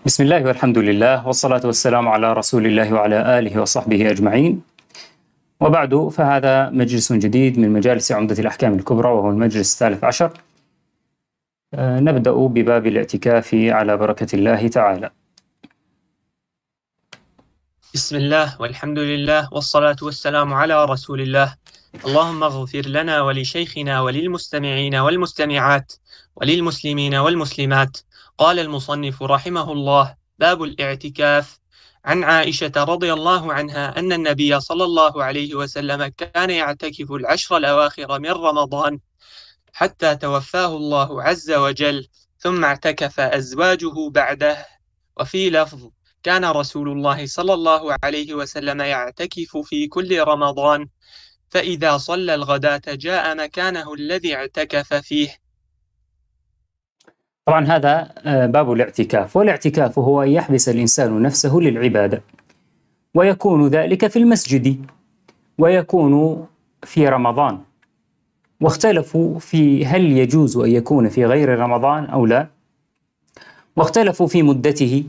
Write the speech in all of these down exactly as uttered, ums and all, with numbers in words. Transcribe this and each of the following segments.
بسم الله والحمد لله والصلاة والسلام على رسول الله وعلى آله وصحبه أجمعين. وبعد، فهذا مجلس جديد من مجالس عمدة الأحكام الكبرى، وهو المجلس الثالث عشر. آه، نبدأ بباب الاعتكاف على بركة الله تعالى. بسم الله والحمد لله والصلاة والسلام على رسول الله. اللهم اغفر لنا ولشيخنا وللمستمعين والمستمعات وللمسلمين والمسلمات. قال المصنف رحمه الله: باب الاعتكاف. عن عائشة رضي الله عنها أن النبي صلى الله عليه وسلم كان يعتكف العشر الأواخر من رمضان حتى توفاه الله عز وجل، ثم اعتكف أزواجه بعده. وفي لفظ: كان رسول الله صلى الله عليه وسلم يعتكف في كل رمضان، فإذا صلى الغداة جاء مكانه الذي اعتكف فيه. طبعا هذا باب الاعتكاف، والاعتكاف هو أن يحبس الإنسان نفسه للعبادة، ويكون ذلك في المسجد، ويكون في رمضان. واختلفوا في هل يجوز أن يكون في غير رمضان أو لا، واختلفوا في مدته،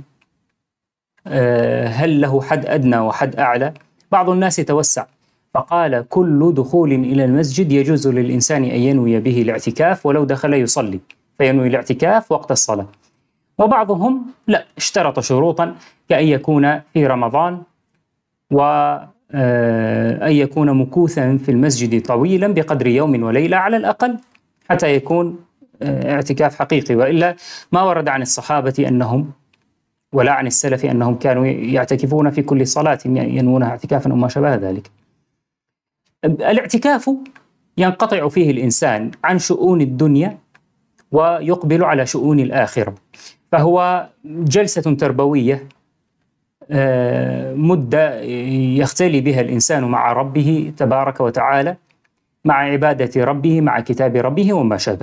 هل له حد أدنى وحد أعلى. بعض الناس توسع فقال كل دخول إلى المسجد يجوز للإنسان أن ينوي به الاعتكاف ولو دخل يصلي، فينوي الاعتكاف وقت الصلاة. وبعضهم لا، اشترط شروطا كأن يكون في رمضان، وأن يكون مكوثا في المسجد طويلا بقدر يوم وليلة على الأقل، حتى يكون اعتكاف حقيقي. وإلا ما ورد عن الصحابة أنهم ولا عن السلف أنهم كانوا يعتكفون في كل صلاة ينوونها اعتكافا أو ما شابه ذلك. الاعتكاف ينقطع فيه الإنسان عن شؤون الدنيا ويقبل على شؤون الآخرة، فهو جلسة تربوية، مدة يختلي بها الإنسان مع ربه تبارك وتعالى، مع عبادة ربه، مع كتاب ربه وما شابه.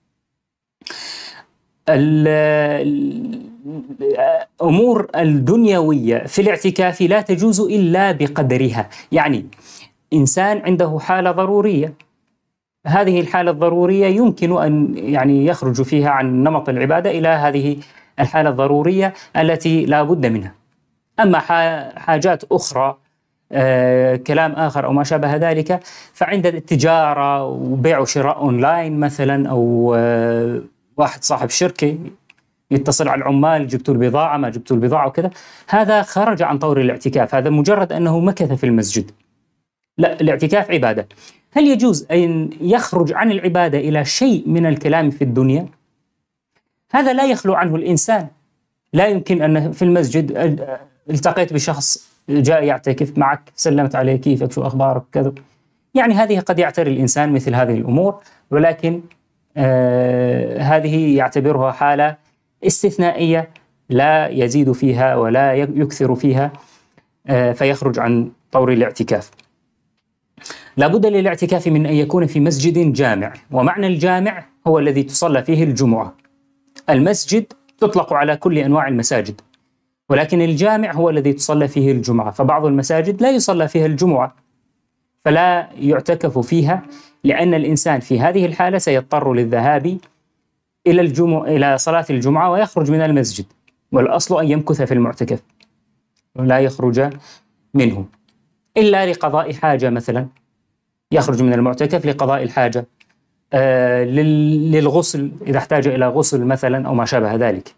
الأمور الدنيوية في الاعتكاف لا تجوز إلا بقدرها. يعني إنسان عنده حالة ضرورية، هذه الحالة الضرورية يمكن أن يعني يخرج فيها عن نمط العبادة إلى هذه الحالة الضرورية التي لا بد منها. أما حاجات أخرى، آه، كلام آخر أو ما شابه ذلك، فعند التجارة وبيع وشراء أونلاين مثلا، أو آه، واحد صاحب شركة يتصل على العمال: جبتوا البضاعة ما جبتوا البضاعة وكذا، هذا خرج عن طور الاعتكاف، هذا مجرد أنه مكث في المسجد. لا، الاعتكاف عبادة. هل يجوز أن يخرج عن العبادة إلى شيء من الكلام في الدنيا؟ هذا لا يخلو عنه الإنسان. لا يمكن أن في المسجد التقيت بشخص جاء يعتكف معك، سلمت عليه: كيفك، شو أخبارك، كذا. يعني هذه قد يعتري الإنسان مثل هذه الأمور، ولكن آه هذه يعتبرها حالة استثنائية لا يزيد فيها ولا يكثر فيها، آه فيخرج عن طور الاعتكاف. لا بد للاعتكاف من أن يكون في مسجد جامع، ومعنى الجامع هو الذي تصلى فيه الجمعة. المسجد تطلق على كل أنواع المساجد، ولكن الجامع هو الذي تصلى فيه الجمعة. فبعض المساجد لا يصلى فيها الجمعة، فلا يعتكف فيها، لأن الإنسان في هذه الحالة سيضطر للذهاب إلى الجمعة إلى صلاة الجمعة ويخرج من المسجد، والأصل أن يمكث في المعتكف ولا يخرج منه إلا لقضاء حاجة. مثلا يخرج من المعتكف لقضاء الحاجة، آه للغسل إذا احتاج إلى غسل مثلا أو ما شابه ذلك.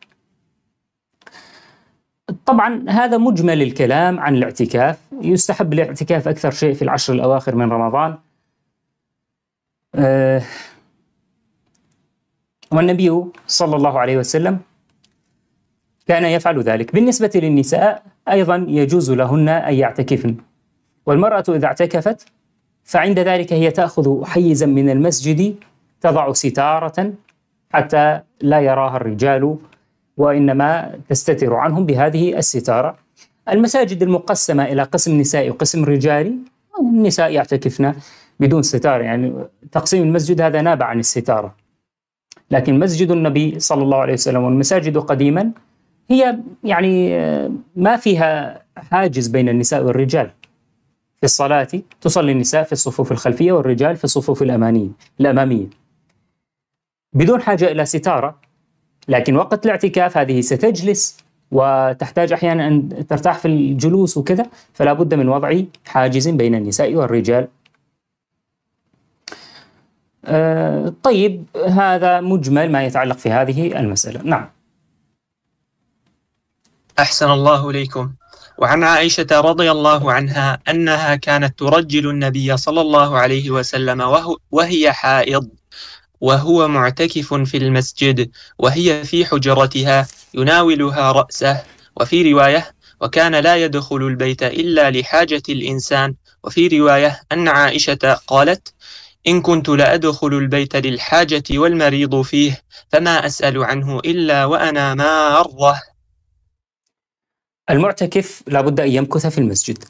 طبعا هذا مجمل الكلام عن الاعتكاف. يستحب الاعتكاف أكثر شيء في العشر الأواخر من رمضان، آه والنبي صلى الله عليه وسلم كان يفعل ذلك. بالنسبة للنساء أيضا يجوز لهن أن يعتكفن، والمرأة إذا اعتكفت فعند ذلك هي تأخذ حيزا من المسجد، تضع ستارة حتى لا يراها الرجال، وإنما تستتر عنهم بهذه الستارة. المساجد المقسمة إلى قسم نسائي وقسم رجالي، النساء يعتكفن بدون ستار، يعني تقسيم المسجد هذا نابع عن الستارة. لكن مسجد النبي صلى الله عليه وسلم والمساجد قديما هي يعني ما فيها حاجز بين النساء والرجال. في الصلاة تصلي النساء في الصفوف الخلفية والرجال في الصفوف الأمامية بدون حاجة إلى ستارة. لكن وقت الاعتكاف هذه ستجلس وتحتاج أحيانا أن ترتاح في الجلوس وكذا، فلا بد من وضع حاجز بين النساء والرجال. أه طيب، هذا مجمل ما يتعلق في هذه المسألة. نعم. أحسن الله إليكم. وعن عائشة رضي الله عنها أنها كانت ترجل النبي صلى الله عليه وسلم وهو وهي حائض وهو معتكف في المسجد، وهي في حجرتها يناولها رأسه. وفي رواية: وكان لا يدخل البيت إلا لحاجة الإنسان. وفي رواية أن عائشة قالت: إن كنت لأدخل البيت للحاجة والمريض فيه فما أسأل عنه إلا وأنا مارة. المعتكف لا بد أن يمكث في المسجد.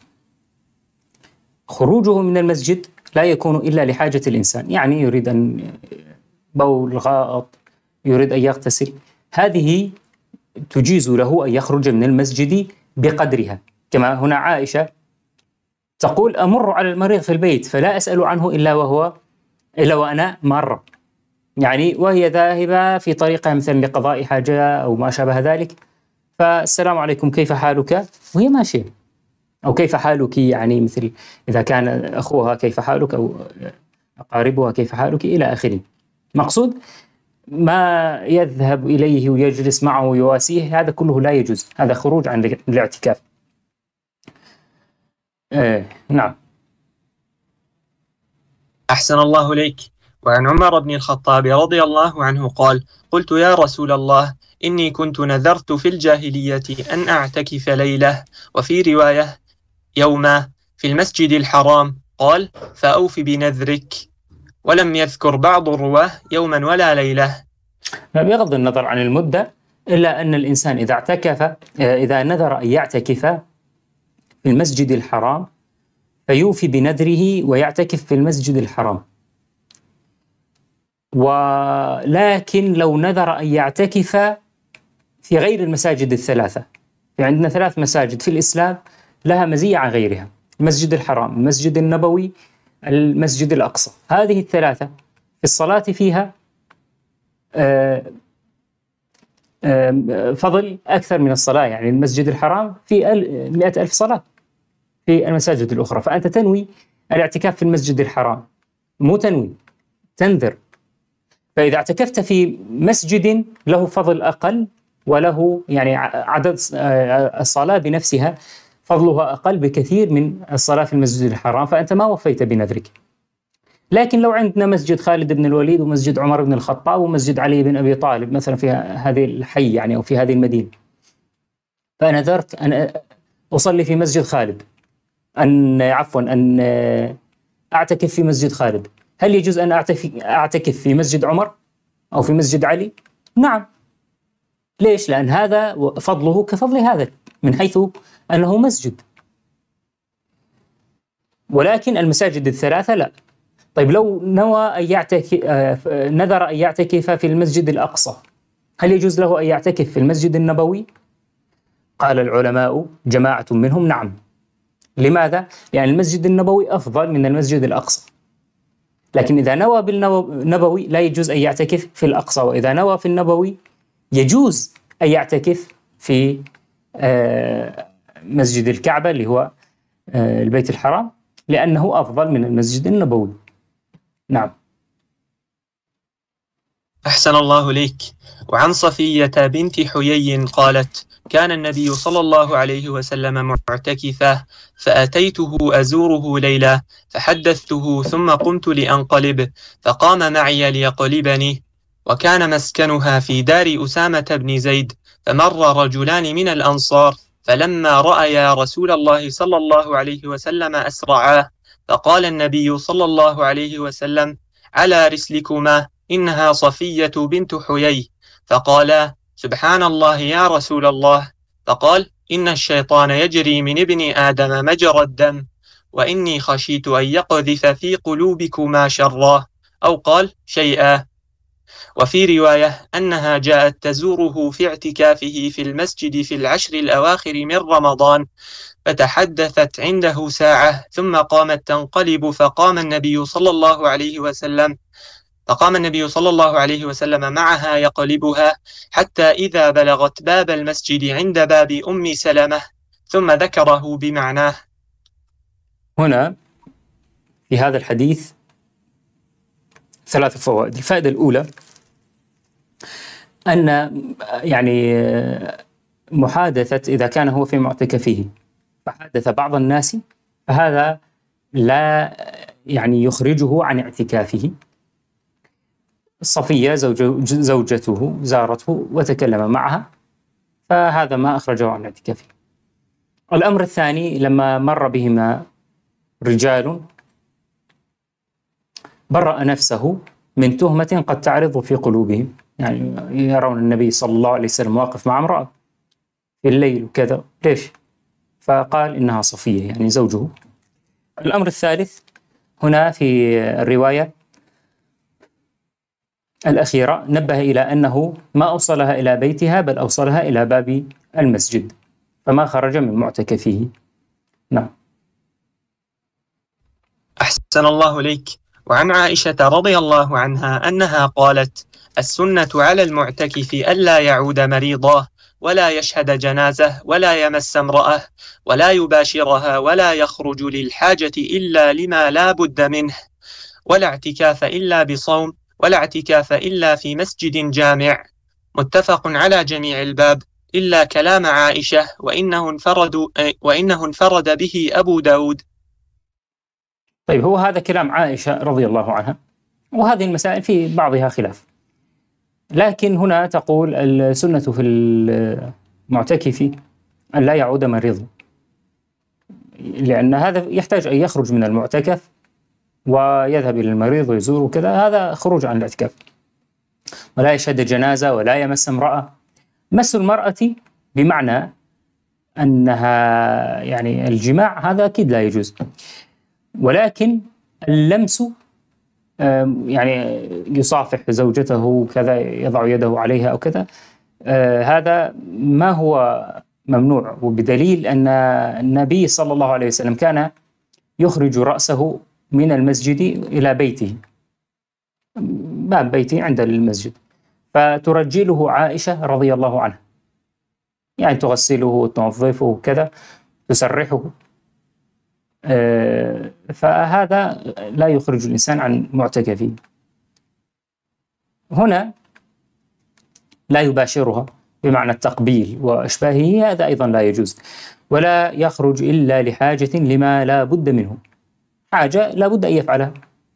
خروجه من المسجد لا يكون إلا لحاجة الإنسان، يعني يريد أن بول، غائط، يريد أن يغتسل، هذه تجيز له أن يخرج من المسجد بقدرها. كما هنا عائشة تقول: أمر على المريض في البيت فلا أسأل عنه إلا وهو إلا وأنا مرة، يعني وهي ذاهبة في طريقها مثلا لقضاء حاجة أو ما شابه ذلك، فالسلام عليكم كيف حالك، وهي ماشية. أو كيف حالك، يعني مثل إذا كان أخوها كيف حالك، أو أقاربها كيف حالك، إلى آخره. مقصود ما يذهب إليه ويجلس معه ويواسيه، هذا كله لا يجوز، هذا خروج عن الاعتكاف. آه نعم. أحسن الله إليك. وعن عمر بن الخطاب رضي الله عنه قال: قلت يا رسول الله إني كنت نذرت في الجاهلية أن أعتكف ليلة، وفي رواية يوما في المسجد الحرام. قال: فأوف بنذرك. ولم يذكر بعض الرواه يوما ولا ليلة. بغض النظر عن المدة، إلا أن الإنسان إذا اعتكف، إذا نذر أن يعتكف في المسجد الحرام فيوفي بنذره ويعتكف في المسجد الحرام. ولكن لو نذر أن يعتكف في غير المساجد الثلاثة، يعني عندنا ثلاث مساجد في الإسلام لها مزية عن غيرها: المسجد الحرام، المسجد النبوي، المسجد الأقصى. هذه الثلاثة في الصلاة فيها فضل أكثر من الصلاة، يعني المسجد الحرام في مئة ألف صلاة في المساجد الأخرى، فأنت تنوي الاعتكاف في المسجد الحرام، مو تنوي، تنذر. فإذا اعتكفت في مسجد له فضل أقل وله يعني عدد الصلاة بنفسها فضلها أقل بكثير من الصلاة في المسجد الحرام، فأنت ما وفيت بنذرك. لكن لو عندنا مسجد خالد بن الوليد ومسجد عمر بن الخطاب ومسجد علي بن أبي طالب مثلا في هذه الحي يعني أو في هذه المدينة، فنذرت أن أصلي في مسجد خالد، أن عفوا أن أعتكف في مسجد خالد، هل يجوز أن أعتكف في مسجد عمر أو في مسجد علي؟ نعم. ليش؟ لأن هذا فضله كفضل هذا من حيث أنه مسجد، ولكن المساجد الثلاثة لا. طيب لو نوى أن يعتكف، نذر أن يعتكف في المسجد الأقصى، هل يجوز له أن يعتكف في المسجد النبوي؟ قال العلماء جماعة منهم نعم. لماذا؟ لأن المسجد النبوي أفضل من المسجد الأقصى، لكن إذا نوى بالنبوي لا يجوز أن يعتكف في الأقصى، وإذا نوى في النبوي يجوز أن يعتكف في مسجد الكعبة اللي هو البيت الحرام، لأنه أفضل من المسجد النبوي. نعم. أحسن الله إليك. وعن صفية بنت حيي قالت: كان النبي صلى الله عليه وسلم معتكفا، فأتيته أزوره ليلة فحدثته ثم قمت لأنقلب، فقام معي ليقلبني، وكان مسكنها في دار أسامة بن زيد، فمر رجلان من الأنصار، فلما رأيا رسول الله صلى الله عليه وسلم أسرعا، فقال النبي صلى الله عليه وسلم: على رسلكما، إنها صفية بنت حيي. فقالا: سبحان الله يا رسول الله. فقال: إن الشيطان يجري من ابن آدم مجرى الدم، وإني خشيت أن يقذف في قلوبكما شرا، أو قال شيئا. وفي رواية أنها جاءت تزوره في اعتكافه في المسجد في العشر الأواخر من رمضان، فتحدثت عنده ساعة ثم قامت تنقلب، فقام النبي صلى الله عليه وسلم فقام النبي صلى الله عليه وسلم معها يقلبها حتى إذا بلغت باب المسجد عند باب أم سلمة ثم ذكره بمعناه. هنا في هذا الحديث ثلاث فوائد. الفائدة الأولى أن يعني محادثة إذا كان هو في معتكفه فحدث بعض الناس فهذا لا يعني يخرجه عن اعتكافه. صفية زوجته زارته وتكلم معها فهذا ما أخرجه عن اعتكافه. الأمر الثاني لما مر بهما رجال برأ نفسه من تهمة قد تعرض في قلوبهم، يعني يرون النبي صلى الله عليه وسلم واقف مع امرأة في الليل وكذا، ليش؟ فقال إنها صفية يعني زوجه. الأمر الثالث هنا في الرواية الأخيرة نبه إلى أنه ما أوصلها إلى بيتها بل أوصلها إلى باب المسجد فما خرج من معتكفه. نعم. أحسن الله إليك. وعن عائشة رضي الله عنها أنها قالت: السنة على المعتكف ألا يعود مريضا ولا يشهد جنازة ولا يمس امرأة ولا يباشرها ولا يخرج للحاجة إلا لما لا بد منه، ولا اعتكاف إلا بصوم، ولا اعتكاف إلا في مسجد جامع. متفق على جميع الباب إلا كلام عائشة وإنه انفرد, وإنه انفرد به أبو داود. طيب، هو هذا كلام عائشة رضي الله عنها، وهذه المسائل في بعضها خلاف، لكن هنا تقول السنة في المعتكف أن لا يعود مريضا، لأن هذا يحتاج أن يخرج من المعتكف ويذهب إلى المريض ويزور وكذا، هذا خروج عن الاعتكاف. ولا يشهد جنازة ولا يمس امرأة. مس المرأة بمعنى أنها يعني الجماع، هذا أكيد لا يجوز، ولكن اللمس يعني يصافح زوجته كذا، يضع يده عليها أو كذا، هذا ما هو ممنوع، وبدليل أن النبي صلى الله عليه وسلم كان يخرج رأسه من المسجد إلى بيته، باب بيته عند المسجد، فترجله عائشة رضي الله عنها، يعني تغسله وتنظفه وكذا، تسرحه، فهذا لا يخرج الإنسان عن معتكفه. هنا لا يباشرها بمعنى التقبيل وأشباهه، هذا أيضا لا يجوز. ولا يخرج إلا لحاجة لما لا بد منه، حاجة لا بد أن يفعلها،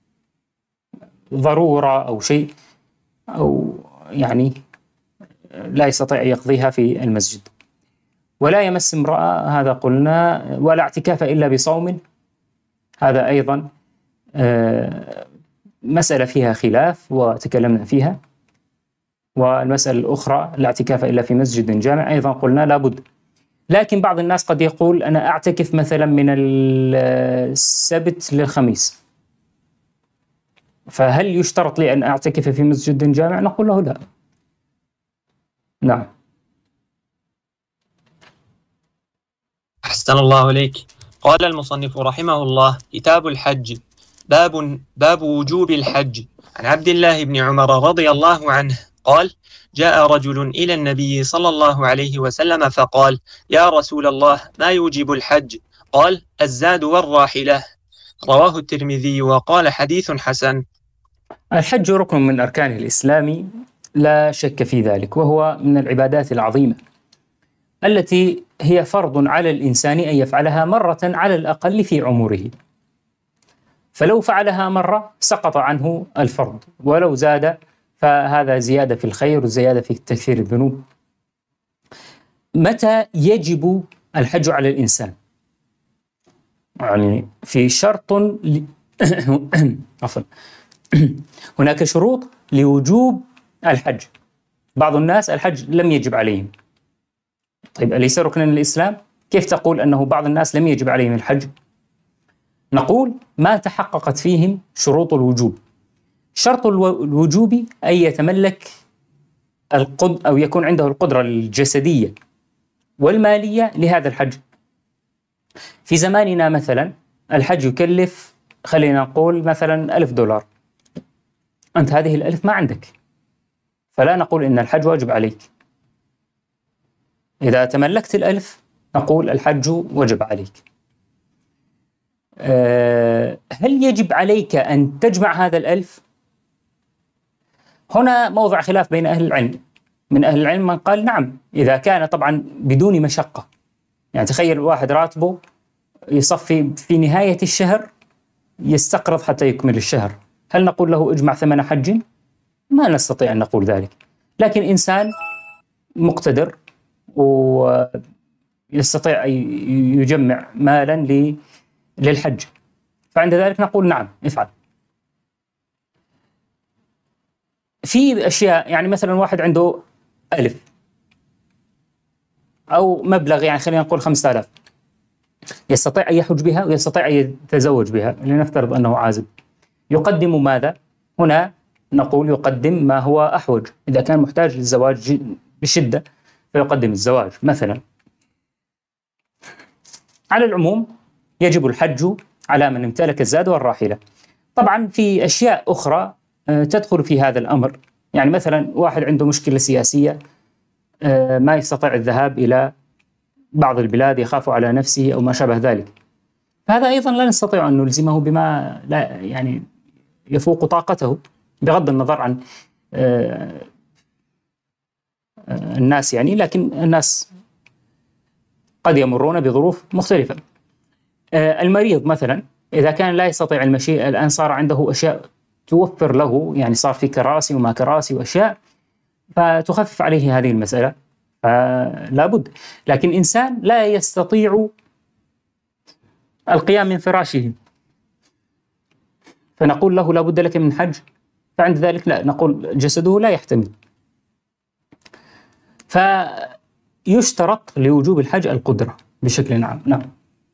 ضرورة أو شيء، أو يعني لا يستطيع أن يقضيها في المسجد. ولا يمس امرأة، هذا قلنا. ولا اعتكاف إلا بصوم، هذا أيضا مسألة فيها خلاف وتكلمنا فيها. والمسألة الأخرى لا اعتكاف إلا في مسجد جامع، أيضا قلنا لابد. لكن بعض الناس قد يقول أنا أعتكف مثلا من السبت للخميس، فهل يشترط لي أن أعتكف في مسجد جامع؟ نقول له لا. نعم. أحسن الله إليك. قال المصنف رحمه الله: كتاب الحج، باب باب وجوب الحج. عن عبد الله بن عمر رضي الله عنه قال: جاء رجل إلى النبي صلى الله عليه وسلم فقال: يا رسول الله، ما يوجب الحج؟ قال: الزاد والراحلة. رواه الترمذي وقال حديث حسن. الحج ركن من أركان الإسلام لا شك في ذلك، وهو من العبادات العظيمة التي هي فرض على الإنسان أن يفعلها مرة على الأقل في عمره، فلو فعلها مرة سقط عنه الفرض، ولو زاد فهذا زيادة في الخير وزيادة في تكفير الذنوب. متى يجب الحج على الإنسان؟ يعني في شرط ل... عفوا هناك شروط لوجوب الحج. بعض الناس الحج لم يجب عليهم. طيب، أليس ركنا للإسلام؟ كيف تقول أنه بعض الناس لم يجب عليهم الحج؟ نقول ما تحققت فيهم شروط الوجوب. شرط الوجوب أن يتملك القد أو يكون عنده القدرة الجسدية والمالية لهذا الحج. في زماننا مثلا الحج يكلف، خلينا نقول مثلا ألف دولار، أنت هذه الألف ما عندك، فلا نقول إن الحج واجب عليك. إذا تملكت الألف نقول الحج وجب عليك. أه هل يجب عليك أن تجمع هذا الألف؟ هنا موضع خلاف بين أهل العلم. من أهل العلم من قال نعم، إذا كان طبعا بدون مشقة. يعني تخيل واحد راتبه يصفي في نهاية الشهر يستقرض حتى يكمل الشهر، هل نقول له اجمع ثمن حج؟ ما نستطيع أن نقول ذلك. لكن إنسان مقتدر ويستطيع أن يجمع مالا للحج، فعند ذلك نقول نعم افعل. في أشياء يعني مثلا واحد عنده ألف أو مبلغ، يعني خلينا نقول خمسة آلاف، يستطيع أن يحج بها ويستطيع أن يتزوج بها، لنفترض أنه عازب. يقدم ماذا؟ هنا نقول يقدم ما هو أحوج. إذا كان محتاج للزواج بشدة فيقدم الزواج مثلا. على العموم يجب الحج على من امتلك الزاد والراحلة. طبعا في أشياء أخرى تدخل في هذا الأمر، يعني مثلا واحد عنده مشكلة سياسية ما يستطيع الذهاب إلى بعض البلاد، يخاف على نفسه أو ما شابه ذلك، فهذا أيضا لا نستطيع أن نلزمه بما لا يعني يفوق طاقته، بغض النظر عن الناس يعني، لكن الناس قد يمرون بظروف مختلفة. المريض مثلا إذا كان لا يستطيع المشي، الآن صار عنده أشياء توفر له، يعني صار في كراسي وما كراسي وأشياء فتخفف عليه هذه المسألة، فلا بد. لكن إنسان لا يستطيع القيام من فراشه فنقول له لا بد لك من حج، فعند ذلك لا، نقول جسده لا يحتمل. فيشترط لوجوب الحج القدرة بشكل عام. نعم.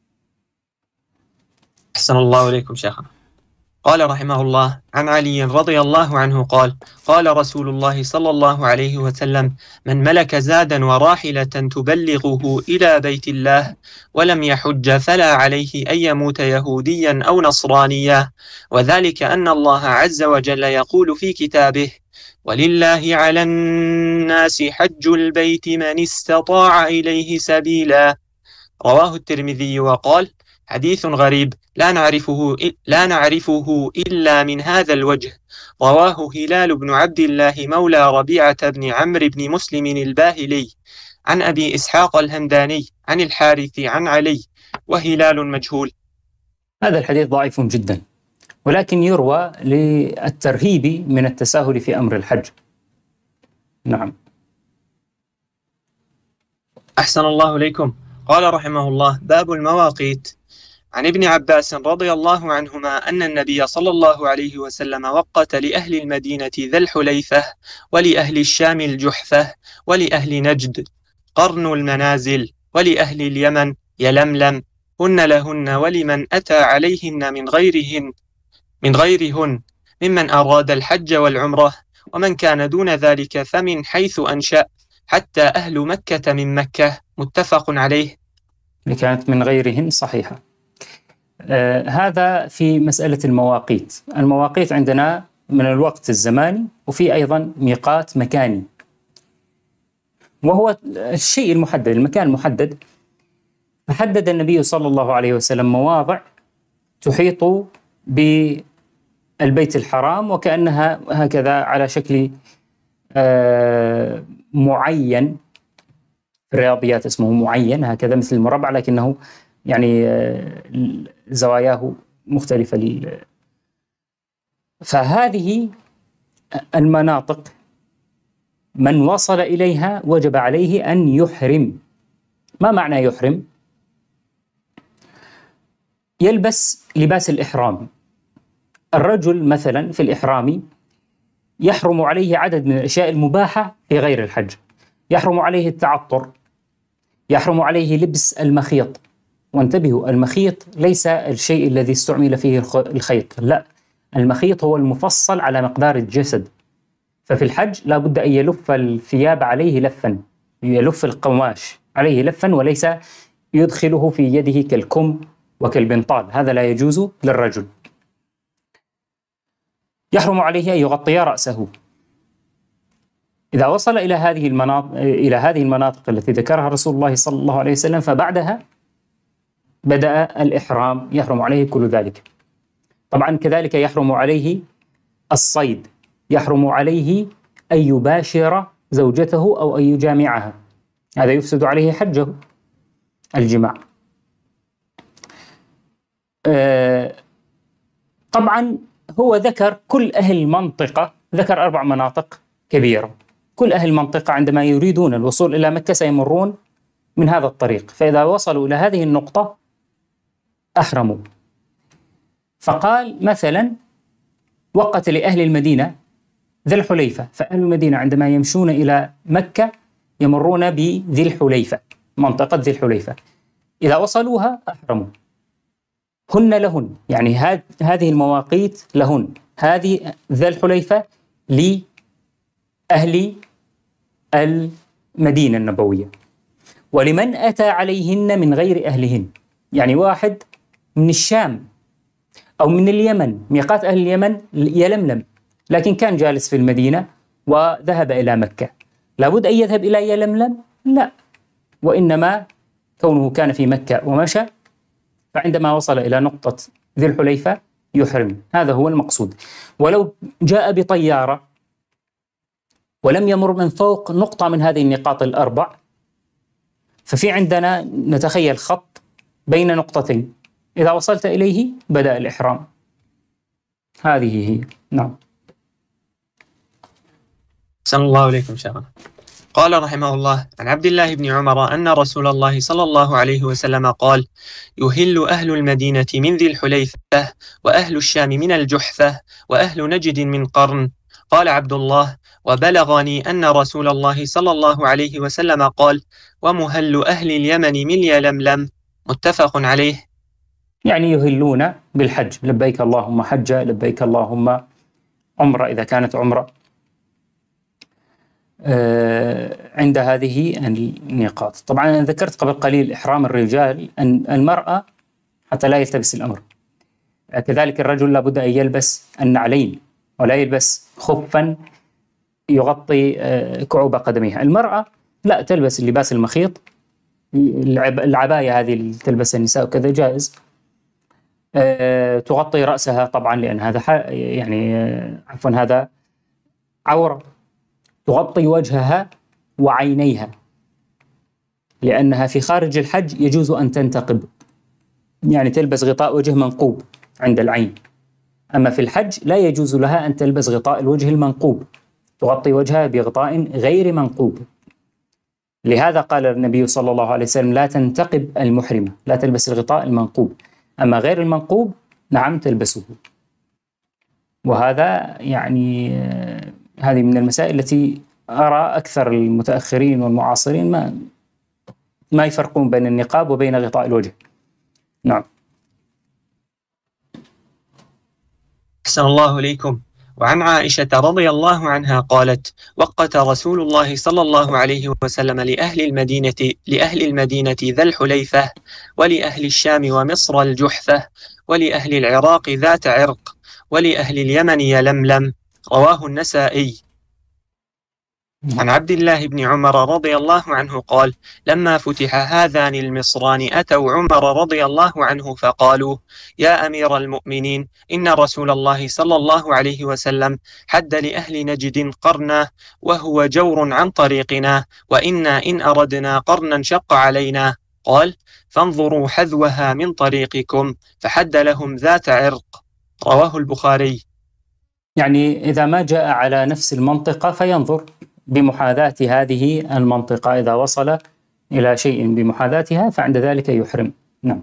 أحسن الله إليكم شيخنا. قال رحمه الله: عن علي رضي الله عنه قال: قال رسول الله صلى الله عليه وسلم: من ملك زادا وراحلة تبلغه إلى بيت الله ولم يحج فلا عليه أن يموت يهوديا أو نصرانيا، وذلك أن الله عز وجل يقول في كتابه: ولله على الناس حج البيت من استطاع إليه سبيلا. رواه الترمذي وقال: حديث غريب لا نعرفه لا نعرفه إلا من هذا الوجه. رواه هلال بن عبد الله مولى ربيعة بن عمرو بن مسلم الباهلي عن أبي إسحاق الهمداني عن الحارث عن علي، وهلال مجهول. هذا الحديث ضعيف جدا، ولكن يروى للترهيب من التساهل في أمر الحج. نعم. أحسن الله إليكم. قال رحمه الله: باب المواقيت. عن ابن عباس رضي الله عنهما أن النبي صلى الله عليه وسلم وقت لأهل المدينة ذا الحليفة، ولأهل الشام الجحفة، ولأهل نجد قرن المنازل، ولأهل اليمن يلملم، هن لهن ولمن أتى عليهن من غيرهن من غيرهن ممن أراد الحج والعمرة، ومن كان دون ذلك فمن حيث أنشأ، حتى أهل مكة من مكة. متفق عليه. اللي كانت من غيرهن صحيحة. آه هذا في مسألة المواقيت. المواقيت عندنا من الوقت الزماني، وفي أيضا ميقات مكاني، وهو الشيء المحدد، المكان المحدد. فحدد النبي صلى الله عليه وسلم مواضع تحيط بالبيت الحرام، وكأنها هكذا على شكل آه معين، في الرياضيات اسمه معين، هكذا مثل المربع، لكنه يعني زواياه مختلفة. فهذه المناطق من وصل إليها وجب عليه أن يحرم. ما معنى يحرم؟ يلبس لباس الإحرام. الرجل مثلا في الإحرام يحرم عليه عدد من الأشياء المباحة في غير الحج. يحرم عليه التعطر، يحرم عليه لبس المخيط. وانتبهوا، المخيط ليس الشيء الذي استعمل فيه الخيط، لا، المخيط هو المفصل على مقدار الجسد. ففي الحج لا بد أن يلف الثياب عليه لفا، يلف القماش عليه لفا، وليس يدخله في يده كالكم وكالبنطال، هذا لا يجوز للرجل. يحرم عليه أن يغطي رأسه. إذا وصل إلى هذه المناطق إلى هذه المناطق التي ذكرها رسول الله صلى الله عليه وسلم فبعدها بدأ الإحرام، يحرم عليه كل ذلك. طبعا كذلك يحرم عليه الصيد، يحرم عليه أن يباشر زوجته أو أن يجامعها، هذا يفسد عليه حجه، الجماع. آه طبعا هو ذكر كل أهل المنطقة، ذكر أربع مناطق كبيرة، كل أهل المنطقة عندما يريدون الوصول إلى مكة سيمرون من هذا الطريق، فإذا وصلوا إلى هذه النقطة أحرموا. فقال مثلا وقت لأهل المدينة ذي الحليفة، فأهل المدينة عندما يمشون إلى مكة يمرون بذي الحليفة، منطقة ذي الحليفة، إذا وصلوها أحرموا. هن لهن، يعني هذه المواقيت لهن، هذه ذي الحليفة لأهل المدينة النبوية، ولمن أتى عليهن من غير أهلهن، يعني واحد من الشام أو من اليمن، ميقات أهل اليمن يلملم، لكن كان جالس في المدينة وذهب إلى مكة، لابد أن يذهب إلى يلملم؟ لا، وإنما كونه كان في مكة ومشى، فعندما وصل إلى نقطة ذي الحليفة يحرم، هذا هو المقصود. ولو جاء بطيارة ولم يمر من فوق نقطة من هذه النقاط الأربع، ففي عندنا نتخيل خط بين نقطتين، إذا وصلت إليه بدأ الإحرام، هذه هي. نعم. أحسن الله إليكم شيخنا. قال رحمه الله: عن عبد الله بن عمر أن رسول الله صلى الله عليه وسلم قال: يهل أهل المدينة من ذي الحليفة، وأهل الشام من الجحفة، وأهل نجد من قرن. قال عبد الله: وبلغني أن رسول الله صلى الله عليه وسلم قال: ومهل أهل اليمن من يلملم. متفق عليه. يعني يهلون بالحج، لبيك اللهم حجة، لبيك اللهم عمرة إذا كانت عمرة، عند هذه النقاط. طبعا أنا ذكرت قبل قليل إحرام الرجال، أن المرأة حتى لا يلتبس الأمر، كذلك الرجل لابد أن يلبس النعلين ولا يلبس خفا يغطي كعوب قدميها. المرأة لا، تلبس اللباس المخيط، العباية هذه اللي تلبس النساء وكذا جائز، تغطي رأسها طبعا لأن هذا يعني عفوا هذا عورة، تغطي وجهها وعينيها لأنها في خارج الحج يجوز أن تنتقب، يعني تلبس غطاء وجه منقوب عند العين، أما في الحج لا يجوز لها أن تلبس غطاء الوجه المنقوب، تغطي وجهها بغطاء غير منقوب. لهذا قال النبي صلى الله عليه وسلم: لا تنتقب المحرمة، لا تلبس الغطاء المنقوب، أما غير المنقوب نعم تلبسه. وهذا يعني هذه من المسائل التي أرى أكثر المتأخرين والمعاصرين ما ما يفرقون بين النقاب وبين غطاء الوجه. نعم. أحسن الله إليكم. وعن عائشة رضي الله عنها قالت: وقت رسول الله صلى الله عليه وسلم لأهل المدينة لأهل المدينة ذا الحليفة، ولأهل الشام ومصر الجحفة، ولأهل العراق ذات عرق، ولأهل اليمن يلملم. رواه النسائي. عن عبد الله بن عمر رضي الله عنه قال: لما فتح هذان المصران أتوا عمر رضي الله عنه فقالوا: يا أمير المؤمنين، إن رسول الله صلى الله عليه وسلم حد لأهل نجد قرنا، وهو جور عن طريقنا، وإنا إن أردنا قرنا شق علينا. قال: فانظروا حذوها من طريقكم، فحد لهم ذات عرق. رواه البخاري. يعني إذا ما جاء على نفس المنطقة فينظر بمحاذاة هذه المنطقة، إذا وصل إلى شيء بمحاذاتها فعند ذلك يحرم. نعم.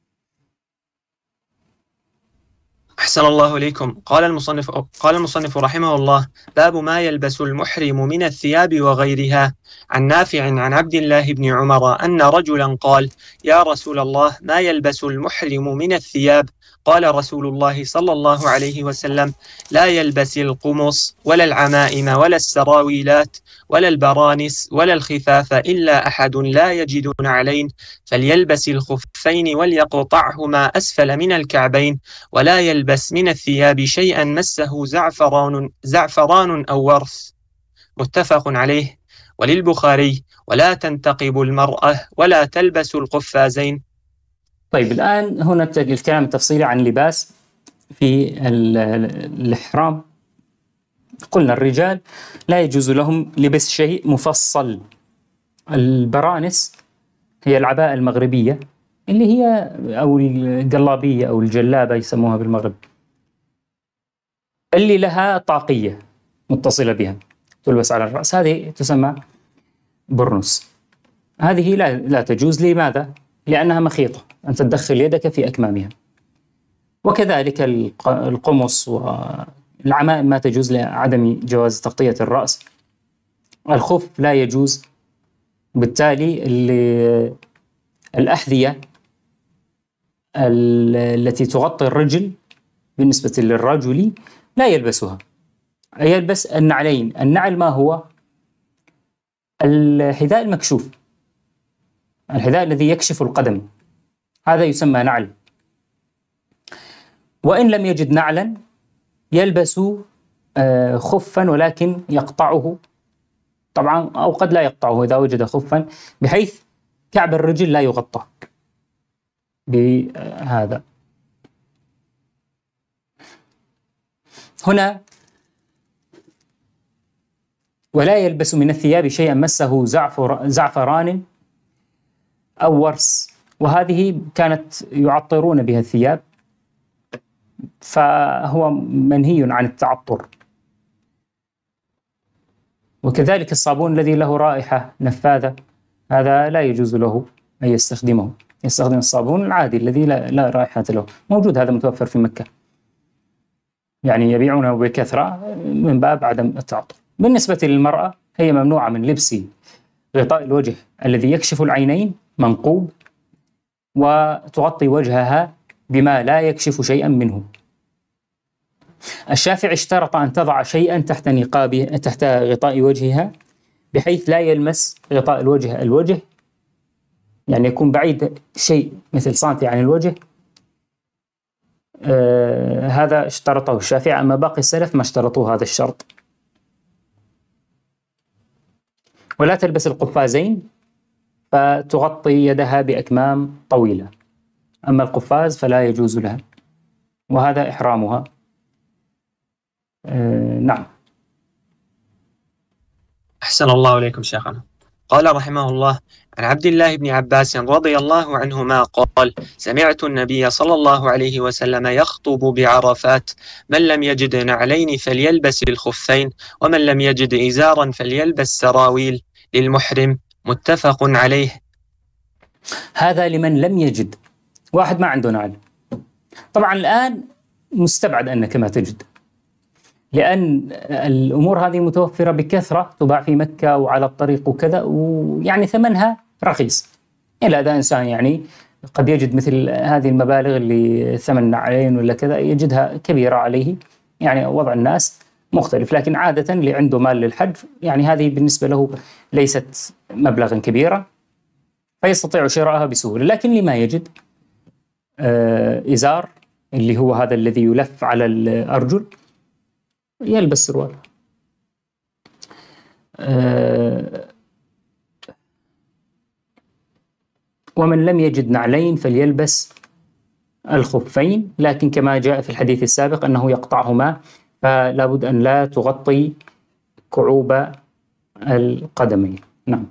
أحسن الله إليكم. قال المصنف قال المصنف رحمه الله: باب ما يلبس المحرم من الثياب وغيرها. عن نافع عن عبد الله بن عمر أن رجلا قال: يا رسول الله، ما يلبس المحرم من الثياب؟ قال رسول الله صلى الله عليه وسلم: لا يلبس القمص ولا العمائم ولا السراويلات ولا البرانس ولا الخفاف إلا أحد لا يجد نعلين، فليلبس الخفين وليقطعهما أسفل من الكعبين، ولا يلبس يلبس من الثياب شيئا مسه زعفران زعفران أو ورث، متفق عليه. وللبخاري: ولا تنتقب المرأة ولا تلبس القفازين. طيب الآن هنا الكلام التفصيلي عن اللباس في الإحرام. قلنا الرجال لا يجوز لهم لبس شيء مفصل. البرانس هي العباءة المغربية اللي هي أو الجلابية أو الجلابة يسموها بالمغرب، اللي لها طاقية متصلة بها تلبس على الرأس، هذه تسمى برنس. هذه لا لا تجوز. لماذا؟ لأنها مخيطة، أن تدخل يدك في أكمامها. وكذلك القمص والعمائم ما تجوز لعدم جواز تغطية الرأس. الخف لا يجوز. بالتالي الأحذية التي تغطي الرجل بالنسبة للرجل لا يلبسها، يلبس النعلين. النعل ما هو؟ الحذاء المكشوف، الحذاء الذي يكشف القدم، هذا يسمى نعل. وإن لم يجد نعلا يلبس خفا ولكن يقطعه طبعا، أو قد لا يقطعه إذا وجد خفا، بحيث كعب الرجل لا يغطى بهذا. هنا ولا يلبس من الثياب شيئا مسه زعفر زعفران أو ورس، وهذه كانت يعطرون بها الثياب، فهو منهي عن التعطر. وكذلك الصابون الذي له رائحة نفاذة، هذا لا يجوز له أن يستخدمه، يستخدم الصابون العادي الذي لا, لا رائحة له. موجود هذا متوفر في مكة، يعني يبيعونه بكثرة من باب عدم التعطر. بالنسبة للمرأة هي ممنوعة من لبس غطاء الوجه الذي يكشف العينين، منقوب، وتغطي وجهها بما لا يكشف شيئا منه. الشافعي اشترط أن تضع شيئا تحت نقابه تحت غطاء وجهها بحيث لا يلمس غطاء الوجه الوجه، يعني يكون بعيد شيء مثل سنتي عن الوجه. آه هذا اشترطه الشافعي، أما باقي السلف ما اشترطوا هذا الشرط. ولا تلبس القفازين، فتغطي يدها بأكمام طويلة، أما القفاز فلا يجوز لها، وهذا إحرامها. آه نعم. أحسن الله إليكم شيخنا. قال رحمه الله: عن عبد الله بن عباس رضي الله عنهما قال: سمعت النبي صلى الله عليه وسلم يخطب بعرفات: من لم يجد نعلين فليلبس الخفين، ومن لم يجد إزارا فليلبس سراويل للمحرم، متفق عليه. هذا لمن لم يجد. واحد ما عنده نعل، طبعا الآن مستبعد أنك ما تجد، لأن الأمور هذه متوفرة بكثرة، تباع في مكة وعلى الطريق وكذا، ويعني ثمنها رخيص. إلا إذا إنسان يعني قد يجد مثل هذه المبالغ اللي ثمن نعلين ولا كذا يجدها كبيرة عليه، يعني وضع الناس مختلف. لكن عادة اللي عنده مال للحج يعني هذه بالنسبة له ليست مبلغا كبيرا، فيستطيع شراءها بسهولة. لكن لما يجد آه إزار اللي هو هذا الذي يلف على الأرجل، يلبس سروال. أه ومن لم يجد نعلين فليلبس الخفين، لكن كما جاء في الحديث السابق أنه يقطعهما، فلا بد أن لا تغطي كعوب القدمين. نعم.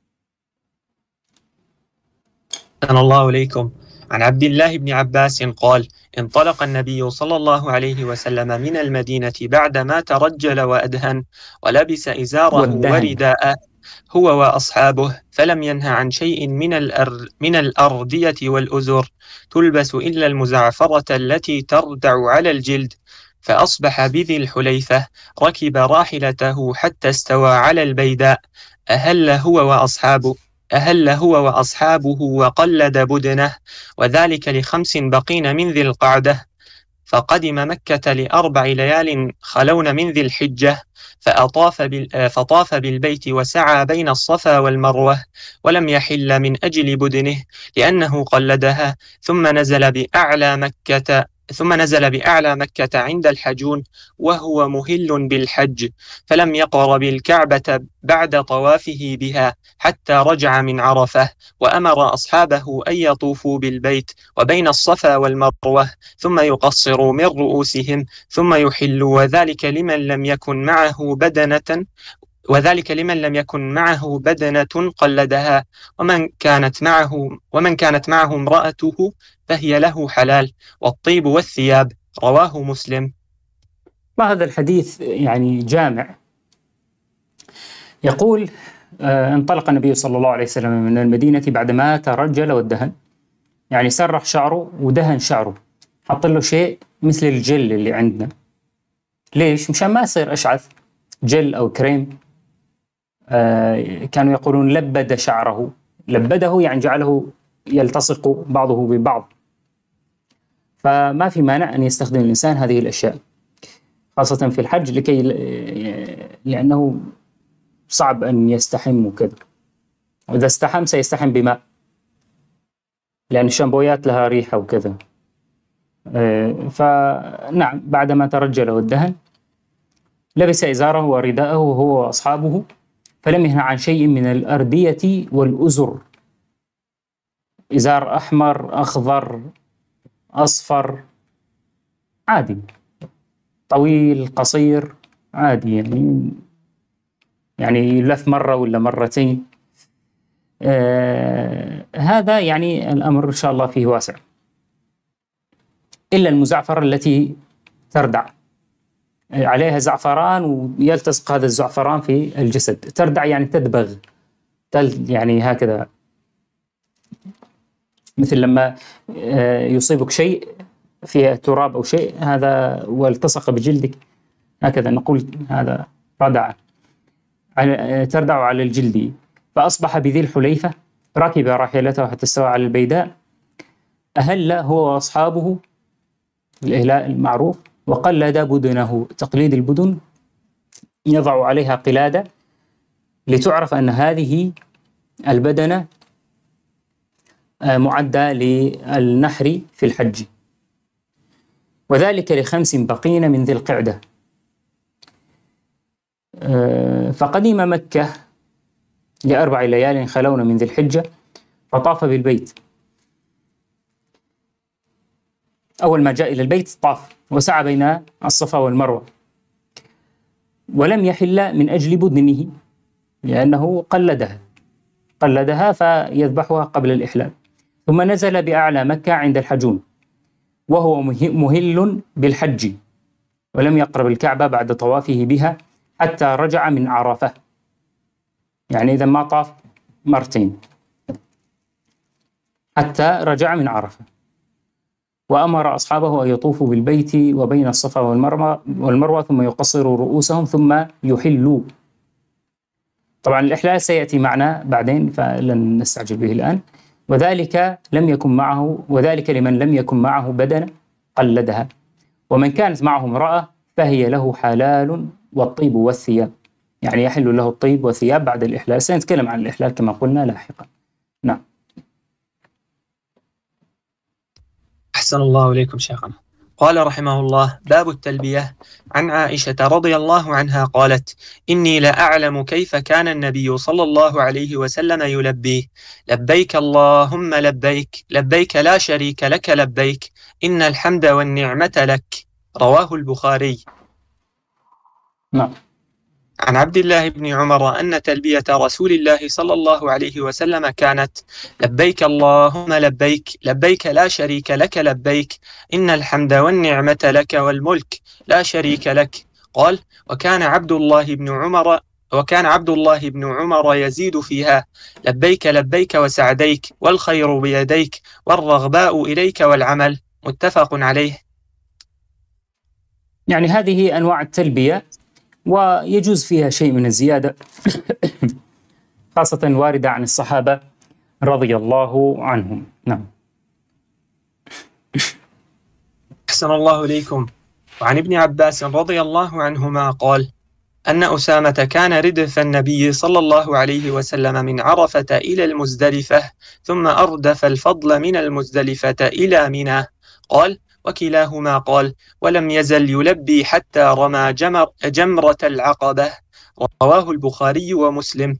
أحسن الله إليكم. عن عبد الله بن عباس قال: انطلق النبي صلى الله عليه وسلم من المدينة بعدما ترجل وأدهن، ولبس إزاره ورداءه هو وأصحابه، فلم ينه عن شيء من الأر من الأردية والأزر تلبس إلا المزعفرة التي تردع على الجلد. فأصبح بذي الحليفة، ركب راحلته حتى استوى على البيداء، أهل هو وأصحابه أهل هو وأصحابه وقلد بدنه، وذلك لخمس بقين من ذي القعدة. فقدم مكة لأربع ليال خلون من ذي الحجة، فأطاف بال... فطاف بالبيت وسعى بين الصفا والمروة، ولم يحل من أجل بدنه لأنه قلدها، ثم نزل بأعلى مكة ثم نزل بأعلى مكة عند الحجون وهو مهل بالحج، فلم يقرب الكعبة بعد طوافه بها حتى رجع من عرفة، وأمر أصحابه أن يطوفوا بالبيت وبين الصفا والمروة ثم يقصروا من رؤوسهم ثم يحلوا، وذلك لمن لم يكن معه بدنة وذلك لمن لم يكن معه بدنة قلدها، ومن كانت معه ومن كانت معه امرأته فهي له حلال، والطيب والثياب. رواه مسلم. وهذا الحديث يعني جامع. يقول آه انطلق النبي صلى الله عليه وسلم من المدينة بعدما ترجل وادهن، يعني سرح شعره ودهن شعره، حط له شيء مثل الجل اللي عندنا. ليش؟ مشان ما يصير أشعث، جل أو كريم. آه كانوا يقولون لبد شعره، لبده يعني جعله يلتصق بعضه ببعض. فما في مانع أن يستخدم الإنسان هذه الأشياء خاصة في الحج، لكي لأنه صعب أن يستحم وكذا، وإذا استحم سيستحم بماء لأن الشامبويات لها ريحة وكذا. فنعم، بعدما ترجل والدهن لبس إزاره ورداءه هو وأصحابه، فلم ينه عن شيء من الأردية والأزر، إزار أحمر أخضر أصفر عادي، طويل قصير عادي، يعني يعني يلف مرة ولا مرتين. آه هذا يعني الأمر إن شاء الله فيه واسع، إلا المزعفرة التي تردع عليها زعفران ويلتصق هذا الزعفران في الجسد. تردع يعني تدبغ، يعني هكذا، مثل لما يصيبك شيء فيه تراب أو شيء هذا والتصق بجلدك، هكذا نقول هذا ردع، تردع على الجلد. فأصبح بذي الحليفة ركب راحلته حتى استوى على البيداء، أهل هو وأصحابه الإهلاء المعروف، وقلد بدنه. تقليد البدن يضع عليها قلادة لتعرف أن هذه البدنة معدة للنحر في الحج، وذلك لخمس بقين من ذي القعدة. فقدم مكة لأربع ليال خلون من ذي الحجة، فطاف بالبيت. أول ما جاء إلى البيت طاف وسعى بين الصفا والمروة، ولم يحل من أجل بدنه لأنه قلدها قلدها فيذبحها قبل الإحلال. ثم نزل بأعلى مكة عند الحجون وهو مهل بالحج، ولم يقرب الكعبة بعد طوافه بها حتى رجع من عرفة، يعني إذا ما طاف مرتين حتى رجع من عرفة. وأمر أصحابه أن يطوفوا بالبيت وبين الصفا والمروة ثم يقصروا رؤوسهم ثم يحلوا. طبعا الإحلال سيأتي معنا بعدين فلن نستعجل به الآن. وذلك لم يكن معه وذلك لمن لم يكن معه بدنة قلدها، ومن كانت معه امرأة فهي له حلال، والطيب والثياب، يعني يحل له الطيب والثياب بعد الإحلال. سنتكلم عن الإحلال كما قلنا لاحقا. نعم. أحسن الله إليكم شيخنا. قال رحمه الله: باب التلبية. عن عائشة رضي الله عنها قالت: إني لأعلم كيف كان النبي صلى الله عليه وسلم يلبي: لبيك اللهم لبيك، لبيك لا شريك لك لبيك، إن الحمد والنعمة لك. رواه البخاري. نعم. عن عبد الله بن عمر أن تلبية رسول الله صلى الله عليه وسلم كانت: لبيك اللهم لبيك، لبيك لا شريك لك لبيك، إن الحمد والنعمة لك والملك لا شريك لك. قال: وكان عبد الله بن عمر وكان عبد الله بن عمر يزيد فيها: لبيك لبيك وسعديك، والخير بيديك، والرغباء إليك والعمل. متفق عليه. يعني هذه أنواع التلبية، ويجوز فيها شيء من الزيادة خاصة واردة عن الصحابة رضي الله عنهم. نعم. أحسن الله إليكم. وعن ابن عباس رضي الله عنهما قال: أن أسامة كان ردف النبي صلى الله عليه وسلم من عرفة إلى المزدلفة، ثم أردف الفضل من المزدلفة إلى منى. قال: وكلاهما قال: ولم يزل يلبي حتى رمى جمر جمرة العقبة. رواه البخاري ومسلم.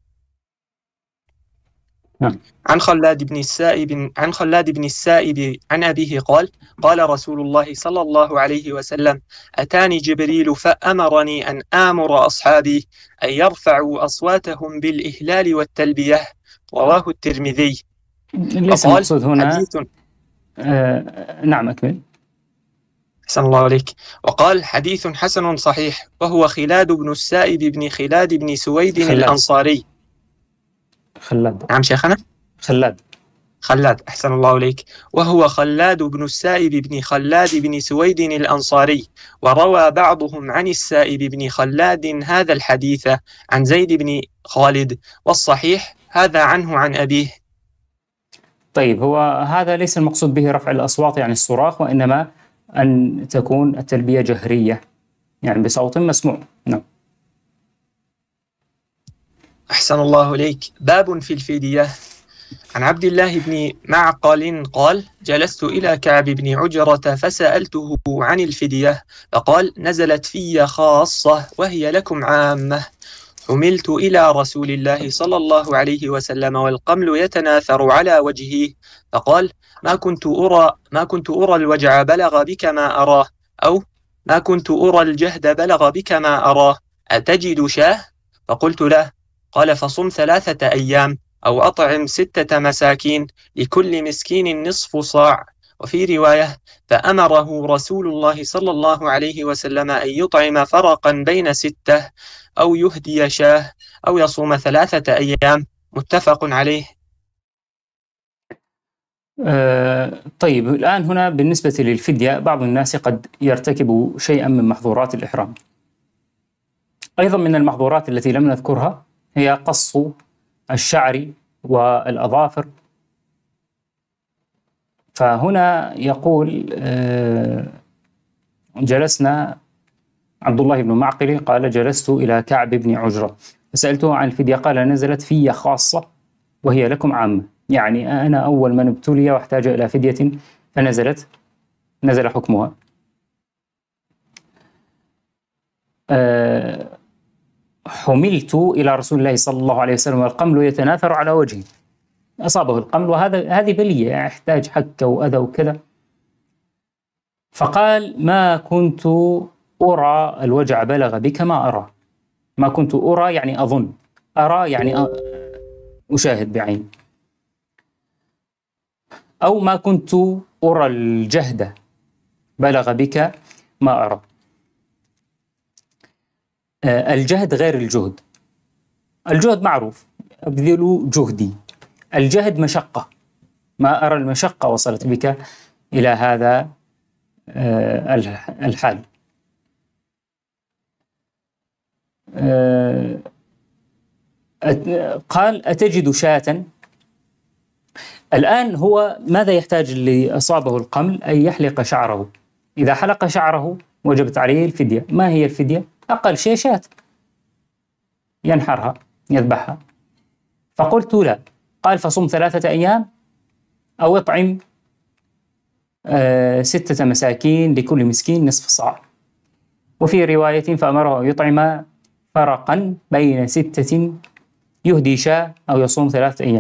نعم. عن خلاد بن السائب عن خلاد بن السائب عن أبيه قال: قال رسول الله صلى الله عليه وسلم: أتاني جبريل فأمرني أن آمر أصحابي أن يرفعوا أصواتهم بالإهلال والتلبية. رواه الترمذي. ليس وقال: المقصود هنا حديث آه نعم أكمل. أحسن الله عليك. وقال: حديث حسن صحيح، وهو خلاد بن السائب بن خلاد بن سويد خلاد الأنصاري. خلاد نعم شيخنا. خلاد خلاد، أحسن الله عليك. وهو خلاد بن السائب بن خلاد بن سويد الأنصاري. وروى بعضهم عن السائب بن خلاد هذا الحديث عن زيد بن خالد، والصحيح هذا عنه عن أبيه. طيب، هو هذا ليس المقصود به رفع الأصوات يعني الصراخ، وإنما أن تكون التلبية جهرية يعني بصوت مسموع. نعم. أحسن الله إليك. باب في الفدية. عن عبد الله بن معقل قال: جلست إلى كعب بن عجرة فسألته عن الفدية، فقال: نزلت في خاصة وهي لكم عامة. حملت إلى رسول الله صلى الله عليه وسلم والقمل يتناثر على وجهه، فقال: ما كنت أرى ما كنت أرى الوجع بلغ بك ما أراه، أو ما كنت أرى الجهد بلغ بك ما أراه، أتجد شاه؟ فقلت له. قال: فصم ثلاثة أيام أو أطعم ستة مساكين، لكل مسكين نصف صاع. وفي رواية: فأمره رسول الله صلى الله عليه وسلم أن يطعم فرقا بين ستة، أو يهدي شاه، أو يصوم ثلاثة أيام. متفق عليه. آه طيب، الآن هنا بالنسبة للفدية، بعض الناس قد يرتكب شيئا من محظورات الإحرام. أيضا من المحظورات التي لم نذكرها هي قص الشعر والأظافر. فهنا يقول آه جلسنا عبد الله بن معقل قال: جلست إلى كعب بن عجرة فسألته عن الفدية، قال: نزلت في خاصة وهي لكم عامة. يعني أنا أول من ابتلي واحتاج إلى فدية فنزلت نزل حكمها. أه حملت إلى رسول الله صلى الله عليه وسلم والقمل يتناثر على وجهه. أصابه القمل، وهذا هذه بلية يعني يحتاج حكة وأذى وكذا. فقال: ما كنت أرى الوجع بلغ بك ما أرى. ما كنت أرى يعني أظن، أرى يعني أشاهد بعيني، أو ما كنت أرى الجهد بلغ بك ما أرى. آه الجهد غير الجهد. الجهد معروف، أبذل جهدي. الجهد مشقة، ما أرى المشقة وصلت بك إلى هذا آه الحال. آه قال: أتجد شاة؟ الآن هو ماذا يحتاج اللي أصابه القمل؟ أن يحلق شعره. إذا حلق شعره وجبت عليه الفدية. ما هي الفدية؟ أقل شيء شاة ينحرها يذبحها. فقلت لا. قال: فصم ثلاثة أيام أو اطعم آه ستة مساكين، لكل مسكين نصف صاع. وفي رواية: فأمره أن يطعم فرقا بين ستة، يهدي شاة، أو يصوم ثلاثة أيام.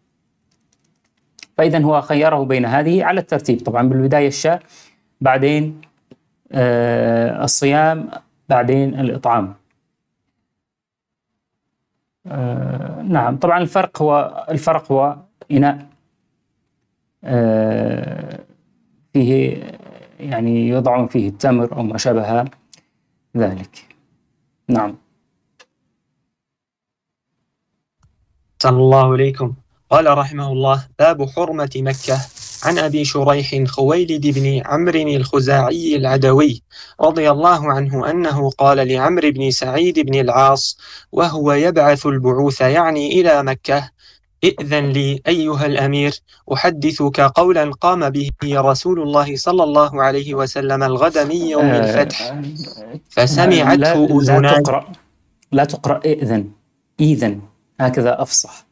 فإذا هو خيره بين هذه على الترتيب، طبعا بالبداية الشاة، بعدين آه الصيام، بعدين الإطعام. آه نعم. طبعا الفرق هو الفرق هو إناء آه فيه يعني يضعون فيه التمر أو ما شابه ذلك. نعم. صلى الله عليكم. قال رحمه الله: باب حرمة مكة. عن أبي شريح خويلد بن عمرو الخزاعي العدوي رضي الله عنه أنه قال لعمرو بن سعيد بن العاص وهو يبعث البعوث يعني إلى مكة: ائذن لي أيها الأمير، أحدثك قولا قام به رسول الله صلى الله عليه وسلم الغد من يوم الفتح، فسمعته لا, لا أذناي. تقرأ لا تقرأ ائذن، إذن، هكذا أفصح.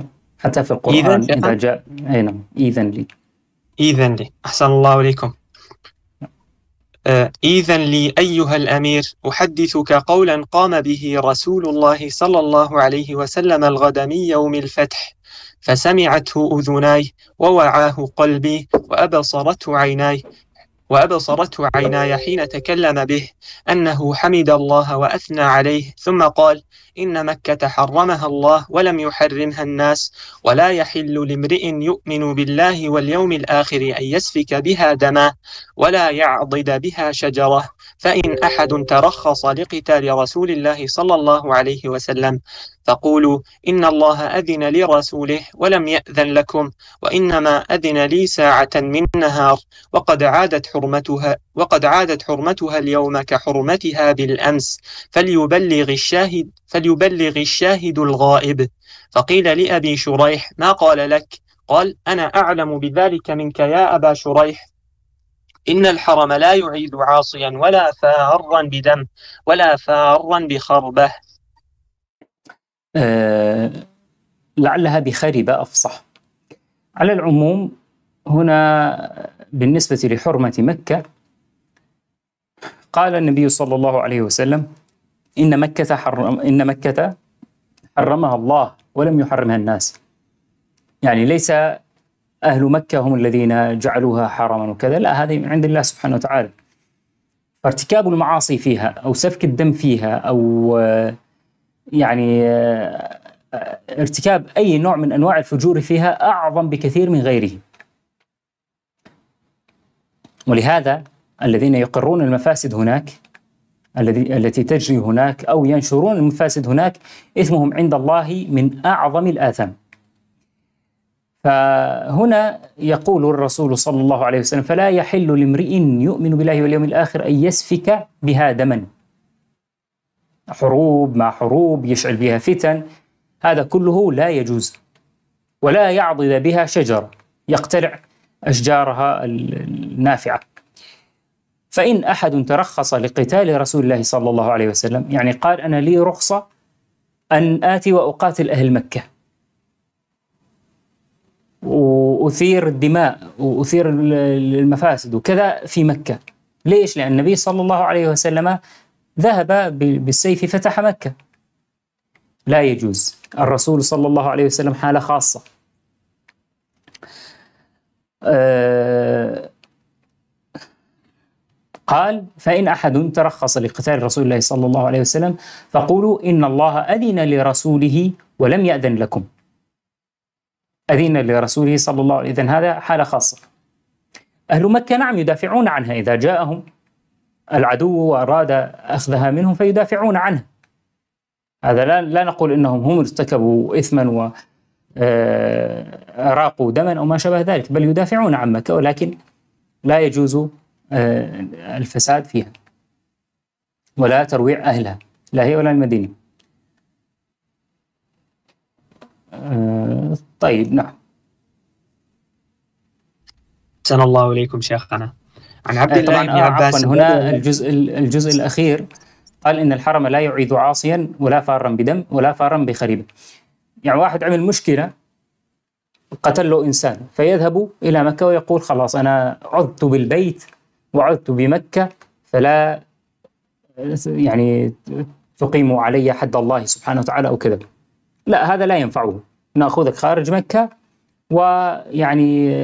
حتى في القرآن إذا جاء. أي نعم، إذن لي. إذن لي. أحسن الله عليكم. إذن لي أيها الأمير أحدثك قولا قام به رسول الله صلى الله عليه وسلم الغد من يوم الفتح، فسمعته أذناي ووعاه قلبي وأبصرته عيناي وأبصرته عيناي حين تكلم به، أنه حمد الله وأثنى عليه، ثم قال: إن مكة حرمها الله ولم يحرمها الناس، ولا يحل لامرئ يؤمن بالله واليوم الآخر أن يسفك بها دما ولا يعضد بها شجرة، فإن أحد ترخص لقتال رسول الله صلى الله عليه وسلم فقولوا إن الله أذن لرسوله ولم يأذن لكم، وإنما أذن لي ساعة من نهار، وقد عادت حرمتها وقد عادت حرمتها اليوم كحرمتها بالأمس، فليبلغ الشاهد فليبلغ الشاهد الغائب. فقيل لأبي شريح: ما قال لك؟ قال: أنا أعلم بذلك منك يا أبا شريح. إن الحرم لا يعيد عاصيا ولا فارا بدم ولا فارا بخربة. أه لعلها بخربة أفصح. على العموم هنا بالنسبة لحرمة مكة قال النبي صلى الله عليه وسلم: إن مكة حرم إن مكة حرمها الله ولم يحرمها الناس. يعني ليس أهل مكة هم الذين جعلوها حرما وكذا، لا، هذه من عند الله سبحانه وتعالى. فارتكاب المعاصي فيها أو سفك الدم فيها أو يعني ارتكاب أي نوع من أنواع الفجور فيها أعظم بكثير من غيره. ولهذا الذين يقرون المفاسد هناك الذي التي تجري هناك أو ينشرون المفاسد هناك إثمهم عند الله من أعظم الآثام. فهنا يقول الرسول صلى الله عليه وسلم: فلا يحل لامرئ يؤمن بالله واليوم الآخر أن يسفك بها دما. حروب مع حروب يشعل بها فتن، هذا كله لا يجوز. ولا يعضد بها شجرة يقتلع أشجارها النافعة. فإن أحد ترخص لقتال رسول الله صلى الله عليه وسلم، يعني قال: أنا لي رخصة أن آتي وأقاتل أهل مكة وأثير الدماء وأثير المفاسد وكذا في مكة. ليش؟ لأن النبي صلى الله عليه وسلم ذهب بالسيف فتح مكة. لا يجوز. الرسول صلى الله عليه وسلم حالة خاصة. أه قال: فإن أحد ترخص لقتال رسول الله صلى الله عليه وسلم فقولوا إن الله أذن لرسوله ولم يأذن لكم. أذن لرسوله صلى الله عليه وسلم، إذن هذا حالة خاصة. أهل مكة نعم يدافعون عنها إذا جاءهم العدو وأراد أخذها منهم فيدافعون عنها. هذا لا, لا نقول إنهم هم ارتكبوا إثما وأراقوا دما أو ما شابه ذلك، بل يدافعون عن مكة، ولكن لا يجوز الفساد فيها ولا ترويع أهلها، لا هي ولا المدينة. أه طيب نعم. أحسن الله إليكم شيخنا. عن عبد الله طبعا بن عباس. عفوا هنا الجزء الجزء الأخير قال: إن الحرم لا يعيد عاصيا ولا فارا بدم ولا فارا بخريبة. يعني واحد عمل مشكلة قتل له إنسان فيذهب إلى مكة ويقول: خلاص أنا عذت بالبيت وعذت بمكة، فلا يعني تقيموا علي حد الله سبحانه وتعالى أو كذا. لا، هذا لا ينفعه. نأخذك خارج مكة، ويعني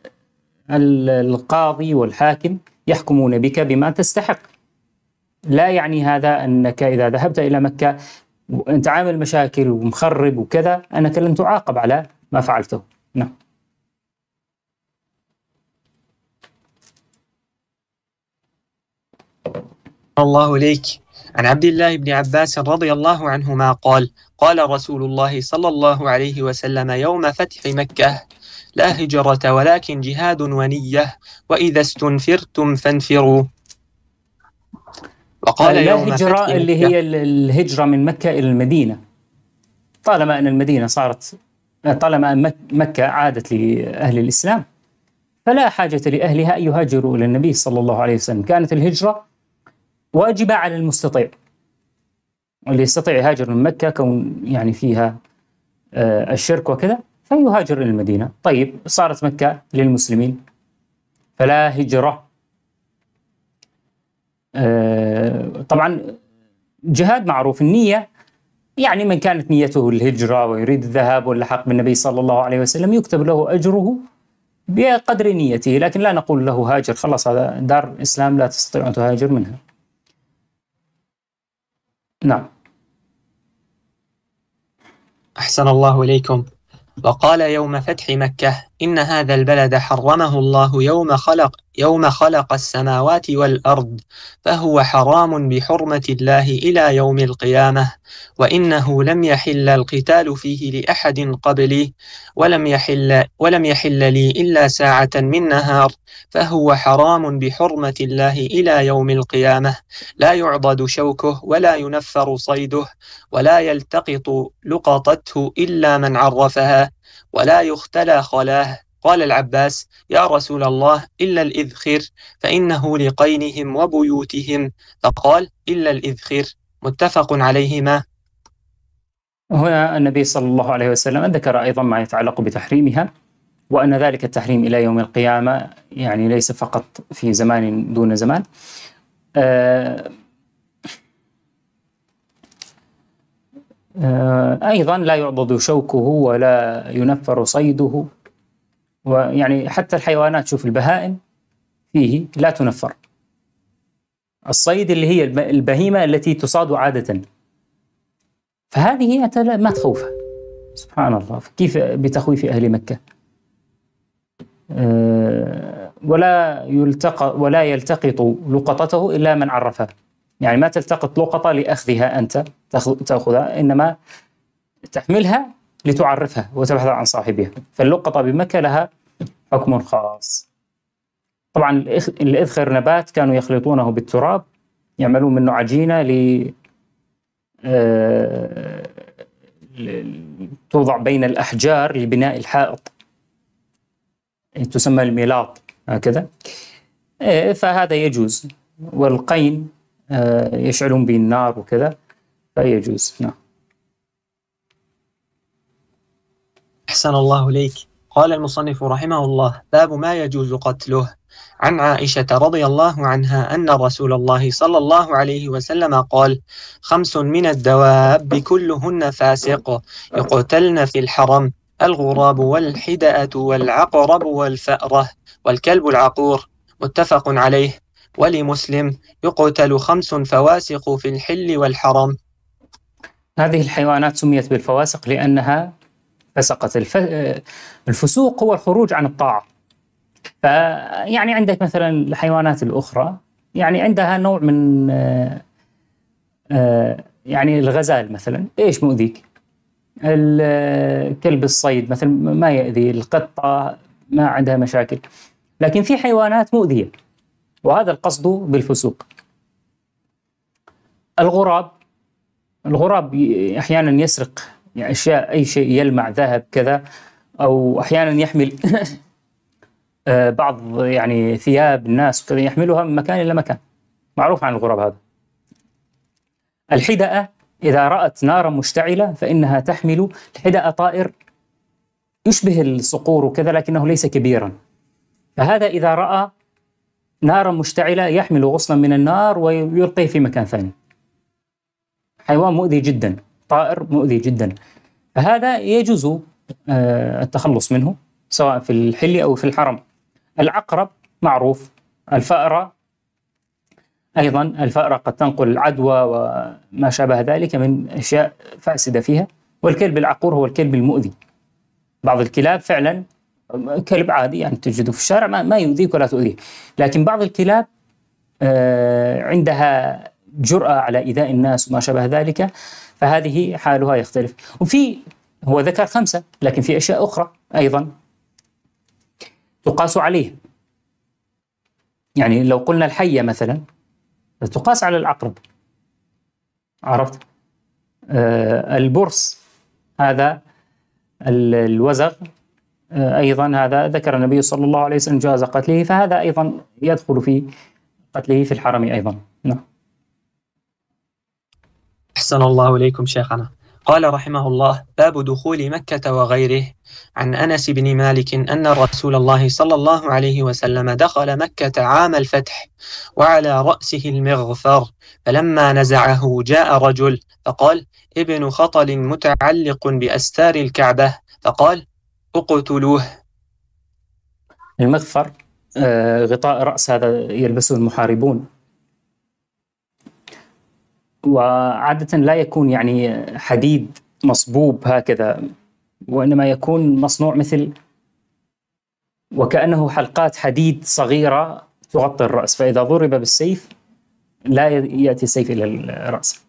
القاضي والحاكم يحكمون بك بما تستحق. لا يعني هذا أنك إذا ذهبت إلى مكة وأنت عامل مشاكل ومخرب وكذا أنك لن تعاقب على ما فعلته. نعم. الله إليك. عن عبد الله بن عباس رضي الله عنهما قال: قال رسول الله صلى الله عليه وسلم يوم فتح مكة: لا هجرة ولكن جهاد ونية، وإذا استنفرتم فانفروا. وقال لا هجرة اللي هي الهجرة من مكة إلى المدينة، طالما أن المدينة صارت طالما أن مكة عادت لأهل الإسلام فلا حاجة لأهلها أن يهاجروا إلى النبي صلى الله عليه وسلم. كانت الهجرة واجبة على المستطيع، اللي يستطيع يهاجر من مكة كون يعني فيها الشرك وكذا فيهاجر إلى المدينة. طيب صارت مكة للمسلمين فلا هجرة. طبعا جهاد معروف النية، يعني من كانت نيته الهجرة ويريد الذهاب واللحاق بالنبي صلى الله عليه وسلم يكتب له أجره بقدر نيته، لكن لا نقول له هاجر، خلاص هذا دار الإسلام لا تستطيع أن تهاجر منها. نعم. أحسن الله إليكم. وقال يوم فتح مكة: إن هذا البلد حرمه الله يوم خلق يوم خلق السماوات والأرض، فهو حرام بحرمة الله إلى يوم القيامة، وإنه لم يحل القتال فيه لأحد قبلي، ولم يحل ولم يحل لي إلا ساعة من نهار، فهو حرام بحرمة الله إلى يوم القيامة، لا يعضد شوكه ولا ينفر صيده، ولا يلتقط لقطته إلا من عرفها، ولا يختلى خلاه. قال العباس: يا رسول الله، إلا الإذخر، فإنه لقينهم وبيوتهم. فقال: إلا الإذخر. متفق عليهما. هنا النبي صلى الله عليه وسلم ذكر أيضا ما يتعلق بتحريمها، وأن ذلك التحريم إلى يوم القيامة، يعني ليس فقط في زمان دون زمان. آه أيضا لا يعضد شوكه ولا ينفر صيده، ويعني حتى الحيوانات، شوف البهائم فيه لا تنفر. الصيد اللي هي البهيمة التي تصاد عادة، فهذه أنت ما تخوفها. سبحان الله، كيف بتخويف أهل مكة. ولا يلتقط ولا يلتقط لقطته إلا من عرفها، يعني ما تلتقط لقطة لأخذها أنت تأخذها، إنما تحملها لتعرفها وتبحث عن صاحبها. فاللقطة بمكة لها حكم خاص. طبعا الإذخر نبات كانوا يخلطونه بالتراب، يعملون منه عجينة ل توضع بين الأحجار لبناء الحائط، تسمى الميلاط هكذا. فهذا يجوز. والقين يشعلون به النار وكذا، فيجوز. نعم. أحسن الله إليك. قال المصنف رحمه الله: باب ما يجوز قتله. عن عائشة رضي الله عنها أن رسول الله صلى الله عليه وسلم قال: خمس من الدواب كلهن فاسق يقتلن في الحرم: الغراب والحدأة والعقرب والفأرة والكلب العقور. متفق عليه. ولمسلم: يقتل خمس فواسق في الحل والحرم. هذه الحيوانات سميت بالفواسق لأنها فسقت. الف... الفسوق هو الخروج عن الطاعة. فيعني عندك مثلا الحيوانات الأخرى يعني عندها نوع من آآ آآ يعني الغزال مثلا، إيش مؤذيك؟ الكلب الصيد مثلا ما يؤذي، القطة ما عندها مشاكل، لكن في حيوانات مؤذية، وهذا القصد بالفسوق. الغراب الغراب أحيانا يسرق يعني أشياء، أي شيء يلمع ذهب كذا، أو أحيانا يحمل بعض يعني ثياب الناس وكذا، يحملها من مكان إلى مكان، معروف عن الغراب هذا. الحدأة إذا رأت نارا مشتعلة فإنها تحمل. الحدأة طائر يشبه الصقور وكذا لكنه ليس كبيرا، فهذا إذا رأى نارا مشتعلة يحمل غصنا من النار ويلقيه في مكان ثاني. حيوان مؤذي جدا، طائر مؤذي جدا، فهذا يجوز التخلص منه سواء في الحل أو في الحرم. العقرب معروف. الفأرة أيضا، الفأرة قد تنقل العدوى وما شابه ذلك من أشياء فاسدة فيها. والكلب العقور هو الكلب المؤذي. بعض الكلاب فعلا كلب عادي يعني تجده في الشارع ما, ما يؤذيك ولا تؤذيه، لكن بعض الكلاب آه عندها جرأة على إيذاء الناس وما شابه ذلك، فهذه حالها يختلف. وفي هو ذكر خمسة، لكن في أشياء أخرى أيضا تقاس عليه. يعني لو قلنا الحية مثلا تقاس على العقرب، عرفت؟ آه البرص هذا، الوزغ آه أيضا هذا ذكر النبي صلى الله عليه وسلم جواز قتله، فهذا أيضا يدخل في قتله في الحرم أيضا. نعم. أحسن الله إليكم شيخنا. قال رحمه الله: باب دخول مكة وغيره. عن أنس بن مالك أن رسول الله صلى الله عليه وسلم دخل مكة عام الفتح وعلى رأسه المغفر، فلما نزعه جاء رجل فقال: ابن خطل متعلق بأستار الكعبة، فقال: اقتلوه. المغفر آه، غطاء رأس هذا يلبسه المحاربون، وعادة لا يكون يعني حديد مصبوب هكذا، وإنما يكون مصنوع مثل وكأنه حلقات حديد صغيرة تغطي الرأس، فإذا ضرب بالسيف لا يأتي السيف إلى الرأس.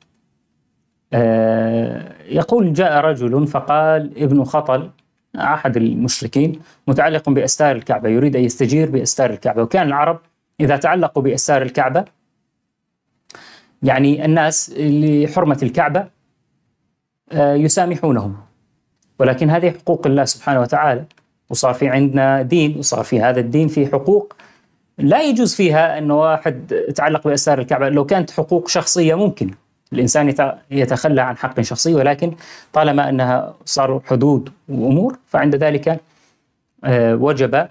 آه، يقول: جاء رجل فقال: ابن خطل أحد المشركين متعلق بأستار الكعبة، يريد أن يستجير بأستار الكعبة. وكان العرب إذا تعلقوا بأستار الكعبة، يعني الناس لحرمة الكعبة يسامحونهم، ولكن هذه حقوق الله سبحانه وتعالى، وصار في عندنا دين، وصار في هذا الدين في حقوق لا يجوز فيها أنه واحد يتعلق بأستار الكعبة. لو كانت حقوق شخصية ممكن الإنسان يتخلى عن حق شخصي، ولكن طالما أنها صاروا حدود وأمور فعند ذلك وجب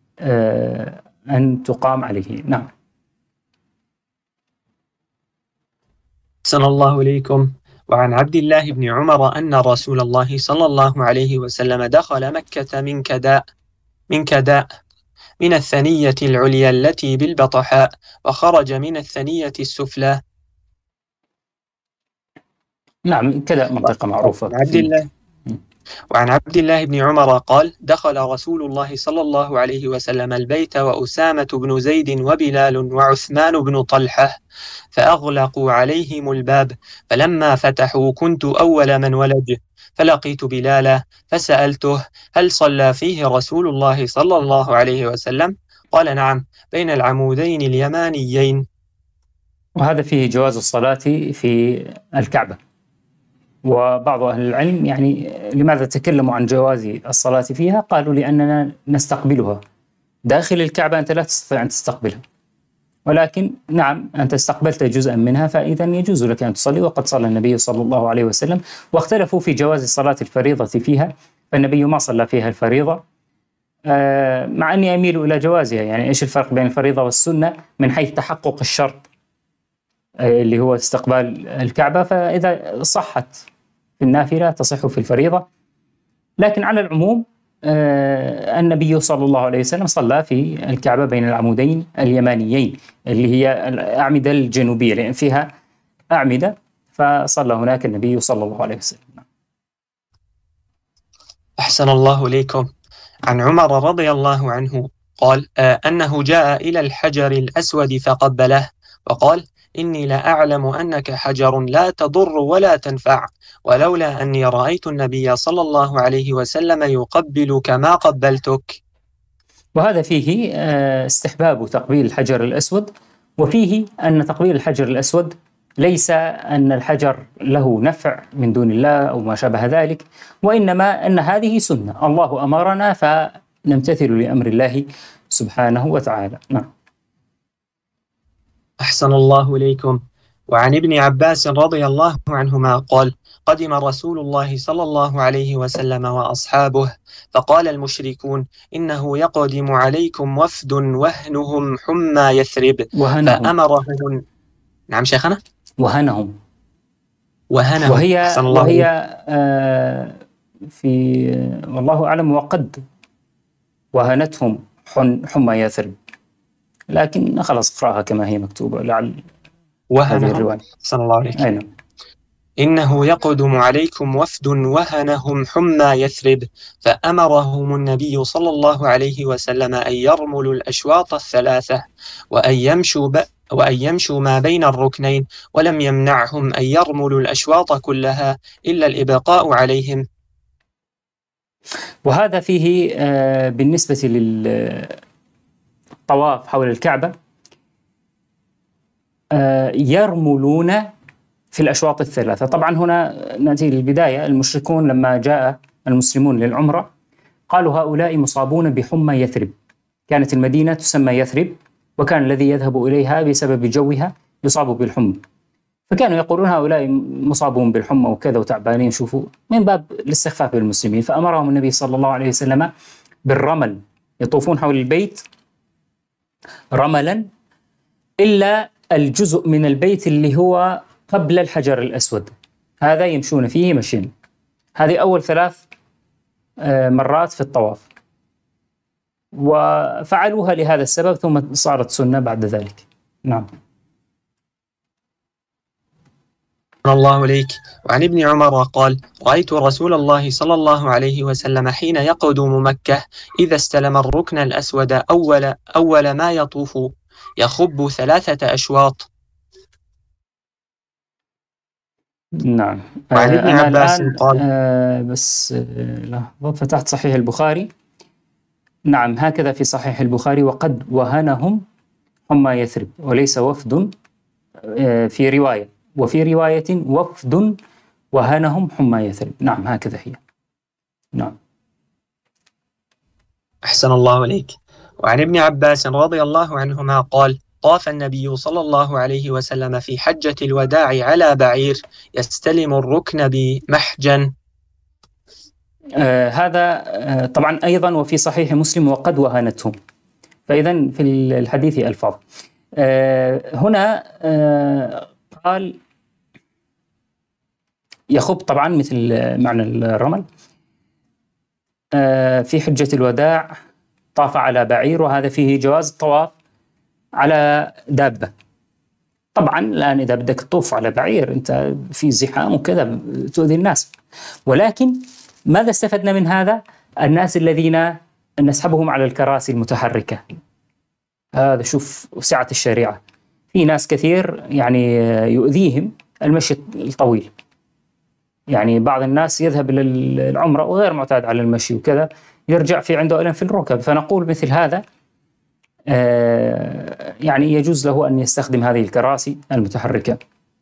أن تقام عليه. نعم. أحسن الله إليكم. وعن عبد الله بن عمر أن رسول الله صلى الله عليه وسلم دخل مكة من كداء من كداء من الثنية العليا التي بالبطحاء، وخرج من الثنية السفلى. نعم، كداء منطقة معروفة. عبد الله وعن عبد الله بن عمر قال: دخل رسول الله صلى الله عليه وسلم البيت وأسامة بن زيد وبلال وعثمان بن طلحة، فأغلقوا عليهم الباب، فلما فتحوا كنت أول من ولج، فلقيت بلالا فسألته: هل صلى فيه رسول الله صلى الله عليه وسلم؟ قال: نعم، بين العمودين اليمانيين. وهذا فيه جواز الصلاة في الكعبة. وبعض أهل العلم يعني لماذا تكلموا عن جواز الصلاة فيها؟ قالوا: لأننا نستقبلها داخل الكعبة، أنت لا تستطيع أن تستقبلها، ولكن نعم أنت استقبلت جزءا منها، فإذا يجوز لك أن تصلي، وقد صلى النبي صلى الله عليه وسلم. واختلفوا في جواز صلاة الفريضة فيها، فالنبي ما صلى فيها الفريضة، آه مع أني أميل إلى جوازها. يعني إيش الفرق بين الفريضة والسنة من حيث تحقق الشرط آه اللي هو استقبال الكعبة، فإذا صحت في النافلة تصح في الفريضة. لكن على العموم آه النبي صلى الله عليه وسلم صلى في الكعبة بين العمودين اليمانيين اللي هي الأعمدة الجنوبية، لأن فيها أعمدة، فصلى هناك النبي صلى الله عليه وسلم. أحسن الله إليكم. عن عمر رضي الله عنه قال آه أنه جاء إلى الحجر الأسود فقبله وقال: إني لا أعلم أنك حجر لا تضر ولا تنفع، ولولا أني رأيت النبي صلى الله عليه وسلم يقبلك ما قبلتك. وهذا فيه استحباب تقبيل الحجر الأسود، وفيه أن تقبيل الحجر الأسود ليس أن الحجر له نفع من دون الله أو ما شابه ذلك، وإنما أن هذه سنة الله أمرنا فنمتثل لأمر الله سبحانه وتعالى. نعم. أحسن الله إليكم. وعن ابن عباس رضي الله عنهما قال: قدم رسول الله صلى الله عليه وسلم وأصحابه، فقال المشركون: إنه يقدم عليكم وفد وهنهم حمى يثرب، وهنهم. فأمرهم. نعم شيخنا. وهنهم وهنهم وهي أحسن الله وهي آه في والله أعلم، وقد وهنتهم حمى يثرب، لكن خلاص اقرأها كما هي مكتوبة لعل هذه الرواية. أحسن الله عليك. أين. إنه يقدم عليكم وفد وهنهم حمى يثرب، فأمرهم النبي صلى الله عليه وسلم أن يرملوا الأشواط الثلاثة وأن يمشوا ب... وأن يمشوا ما بين الركنين، ولم يمنعهم أن يرملوا الأشواط كلها إلا الإبقاء عليهم. وهذا فيه آه بالنسبة للطواف حول الكعبة آه يرملون في الأشواط الثلاثة. طبعا هنا نأتي للبداية، المشركون لما جاء المسلمون للعمرة قالوا هؤلاء مصابون بحمى يثرب، كانت المدينة تسمى يثرب، وكان الذي يذهب إليها بسبب جوها يصاب بالحمى، فكانوا يقولون هؤلاء مصابون بالحمى وكذا وتعبانين، شوفوا، من باب الاستخفاف بالمسلمين. فأمرهم النبي صلى الله عليه وسلم بالرمل، يطوفون حول البيت رملا إلا الجزء من البيت اللي هو قبل الحجر الأسود، هذا يمشون فيه مشين. هذه أول ثلاث مرات في الطواف، وفعلوها لهذا السبب، ثم صارت سنة بعد ذلك. نعم. الله إليك. وعن ابن عمر قال: رأيت رسول الله صلى الله عليه وسلم حين يقدم مكة إذا استلم الركن الأسود أول, أول ما يطوف يخب ثلاثة أشواط. نعم. وعن ابن أنا عباس الآن قال: آه بس لحظة، فتحت صحيح البخاري. نعم، هكذا في صحيح البخاري: وقد وهنهم حمى يثرب، وليس وفد آه في رواية، وفي رواية وفد وهنهم حمى يثرب. نعم، هكذا هي. نعم. أحسن الله إليك. وعن ابن عباس رضي الله عنهما قال: طاف النبي صلى الله عليه وسلم في حجة الوداع على بعير يستلم الركن بمحجن. آه هذا آه طبعا أيضا وفي صحيح مسلم: وقد وهنتهم. فإذا في الحديث ألفاظ. آه هنا آه قال يخب، طبعا مثل معنى الرمل. آه في حجة الوداع طاف على بعير، وهذا فيه جواز الطواف على دابة. طبعا الآن إذا بدك تطوف على بعير أنت في زحام وكذا تؤذي الناس، ولكن ماذا استفدنا من هذا؟ الناس الذين نسحبهم على الكراسي المتحركة، هذا شوف سعة الشريعة. في ناس كثير يعني يؤذيهم المشي الطويل، يعني بعض الناس يذهب إلى العمرة وغير معتاد على المشي وكذا، يرجع في عنده ألم في الركب. فنقول مثل هذا آه يعني يجوز له أن يستخدم هذه الكراسي المتحركة.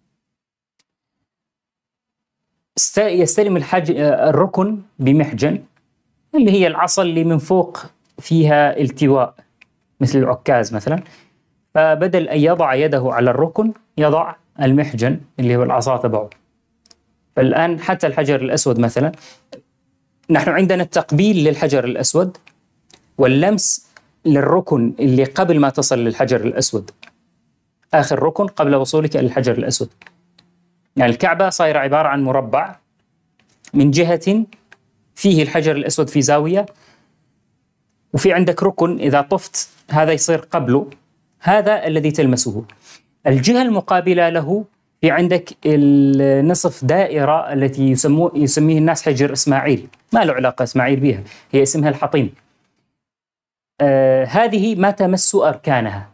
يستلم الحج الركن بمحجن، اللي هي العصا اللي من فوق فيها التواء مثل العكاز مثلا، فبدل أن يضع يده على الركن يضع المحجن اللي هو العصا تبعه. فالآن حتى الحجر الأسود مثلا، نحن عندنا التقبيل للحجر الأسود واللمس للركن اللي قبل ما تصل للحجر الأسود، آخر ركن قبل وصولك إلى الحجر الأسود. يعني الكعبة صايرة عبارة عن مربع، من جهة فيه الحجر الأسود في زاوية، وفي عندك ركن إذا طفت هذا يصير قبله، هذا الذي تلمسه. الجهة المقابلة له في عندك النصف دائرة التي يسموه يسميه الناس حجر إسماعيل، ما له علاقة إسماعيل بها، هي اسمها الحطيم. آه هذه ما تمس أركانها،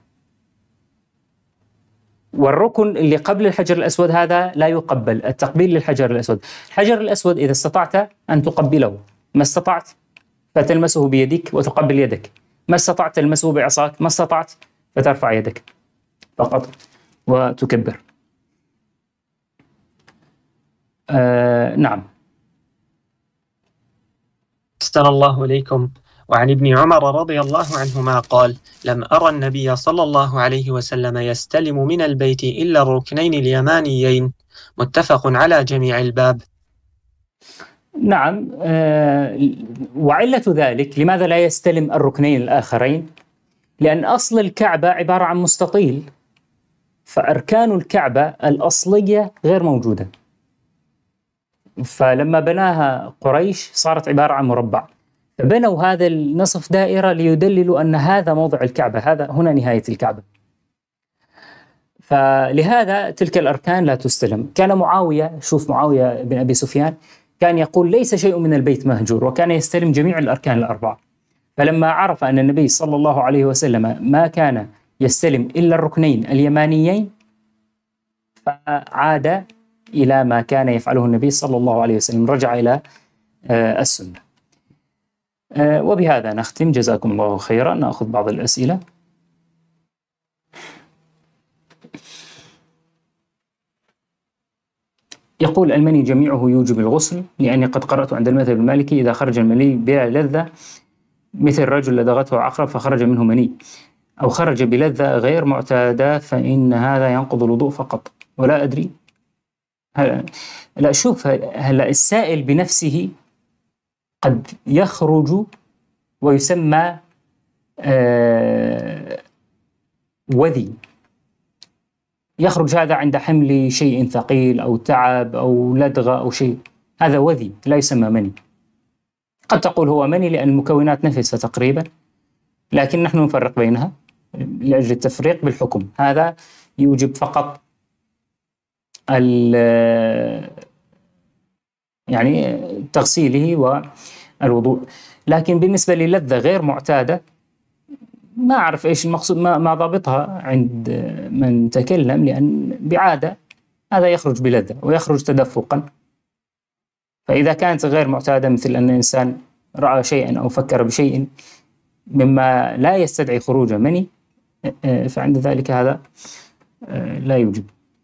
والركن اللي قبل الحجر الأسود هذا لا يقبل، التقبيل للحجر الأسود. الحجر الأسود إذا استطعت أن تقبله، ما استطعت فتلمسه بيدك وتقبل يدك، ما استطعت تلمسه بعصاك، ما استطعت فترفع يدك فقط وتكبر. آه نعم. أحسن الله إليكم. وعن ابن عمر رضي الله عنهما قال: لم أرى النبي صلى الله عليه وسلم يستلم من البيت إلا الركنين اليمانيين. متفق على جميع الباب. نعم. آه وعلة ذلك لماذا لا يستلم الركنين الآخرين؟ لأن أصل الكعبة عبارة عن مستطيل، فأركان الكعبة الأصلية غير موجودة، فلما بناها قريش صارت عبارة عن مربع، فبنوا هذا النصف دائرة ليدللوا أن هذا موضع الكعبة، هذا هنا نهاية الكعبة. فلهذا تلك الأركان لا تستلم. كان معاوية، شوف معاوية بن أبي سفيان، كان يقول ليس شيء من البيت مهجور، وكان يستلم جميع الأركان الأربعة. فلما عرف أن النبي صلى الله عليه وسلم ما كان يستلم إلا الركنين اليمانيين، فعاد إلى ما كان يفعله النبي صلى الله عليه وسلم، رجع إلى آه السنة. آه وبهذا نختم، جزاكم الله خيرا. نأخذ بعض الأسئلة. يقول: المني جميعه يوجب الغسل، لأني قد قرأت عند المذهب المالكي إذا خرج المني بلا لذة، مثل رجل لدغته عقرب فخرج منه مني، أو خرج بلذة غير معتادة، فإن هذا ينقض الوضوء فقط. ولا أدري هلا لا شوف، هلا السائل بنفسه قد يخرج ويسمى آه وذي، يخرج هذا عند حمل شيء ثقيل أو تعب أو لدغة أو شيء، هذا وذي لا يسمى مني. قد تقول هو مني لأن المكونات نفسها تقريبا، لكن نحن نفرق بينها لأجل التفريق بالحكم. هذا يوجب فقط يعني تغسيله والوضوء، لكن بالنسبة للذة غير معتادة ما أعرف إيش المقصود، ما, ما ضابطها عند من تكلم، لأن بعادة هذا يخرج بلذة ويخرج تدفقا. فإذا كانت غير معتادة، مثل أن الإنسان رأى شيئا أو فكر بشيء مما لا يستدعي خروج مني، فعند ذلك هذا لا يوجب.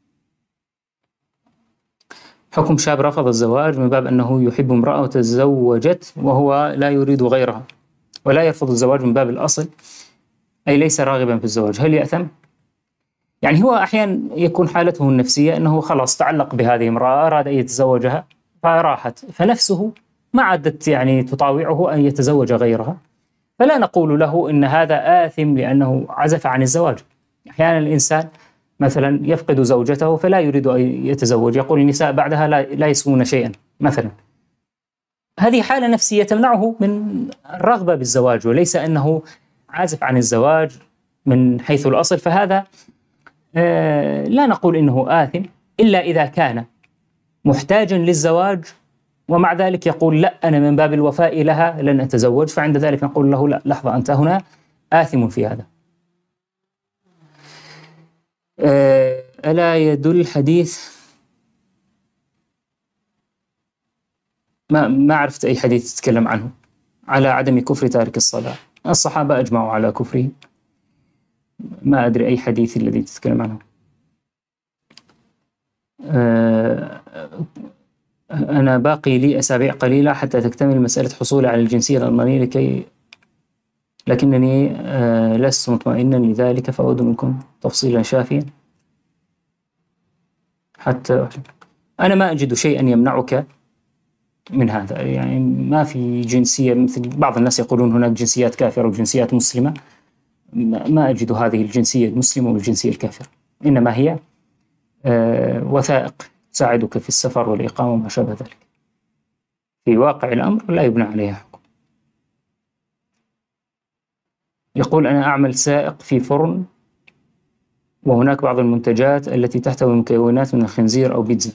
حكم شاب رفض الزواج من باب أنه يحب امرأة وتزوجت وهو لا يريد غيرها، ولا يرفض الزواج من باب الأصل أي ليس راغبا في الزواج، هل يأثم؟ يعني هو أحيانا يكون حالته النفسية أنه خلاص تعلق بهذه امرأة، أراد أن يتزوجها فراحت، فنفسه ما عادت يعني تطاوعه أن يتزوج غيرها، فلا نقول له إن هذا آثم لأنه عزف عن الزواج. أحيانا الإنسان مثلا يفقد زوجته فلا يريد أن يتزوج، يقول النساء بعدها لا, لا يسوون شيئا مثلا، هذه حالة نفسية تمنعه من الرغبة بالزواج، وليس أنه عازف عن الزواج من حيث الأصل. فهذا آه لا نقول إنه آثم إلا إذا كان محتاجا للزواج ومع ذلك يقول لا أنا من باب الوفاء لها لن أتزوج، فعند ذلك نقول له لا، لحظة، أنت هنا آثم في هذا. آه ألا يدل حديث، ما ما عرفت أي حديث يتكلم عنه على عدم كفر تارك الصلاة، الصحابة أجمعوا على كفره، ما أدري أي حديث الذي تتكلم عنه. آه أنا باقي لي أسابيع قليلة حتى تكتمل مسألة حصولي على الجنسية الألمانية، لكي لكنني آه لست مطمئنا لذلك، فأود منكم تفصيلا شافيا حتى أنا ما أجد شيئا يمنعك من هذا. يعني ما في جنسية، مثل بعض الناس يقولون هناك جنسيات كافرة وجنسيات مسلمة، ما أجد هذه الجنسية المسلمة والجنسية الكافرة، إنما هي آه وثائق تساعدك في السفر والإقامة وما شابه ذلك. في واقع الأمر لا يبنى عليها حكم. يقول أنا أعمل سائق في فرن، وهناك بعض المنتجات التي تحتوي مكونات من الخنزير أو بيتزا،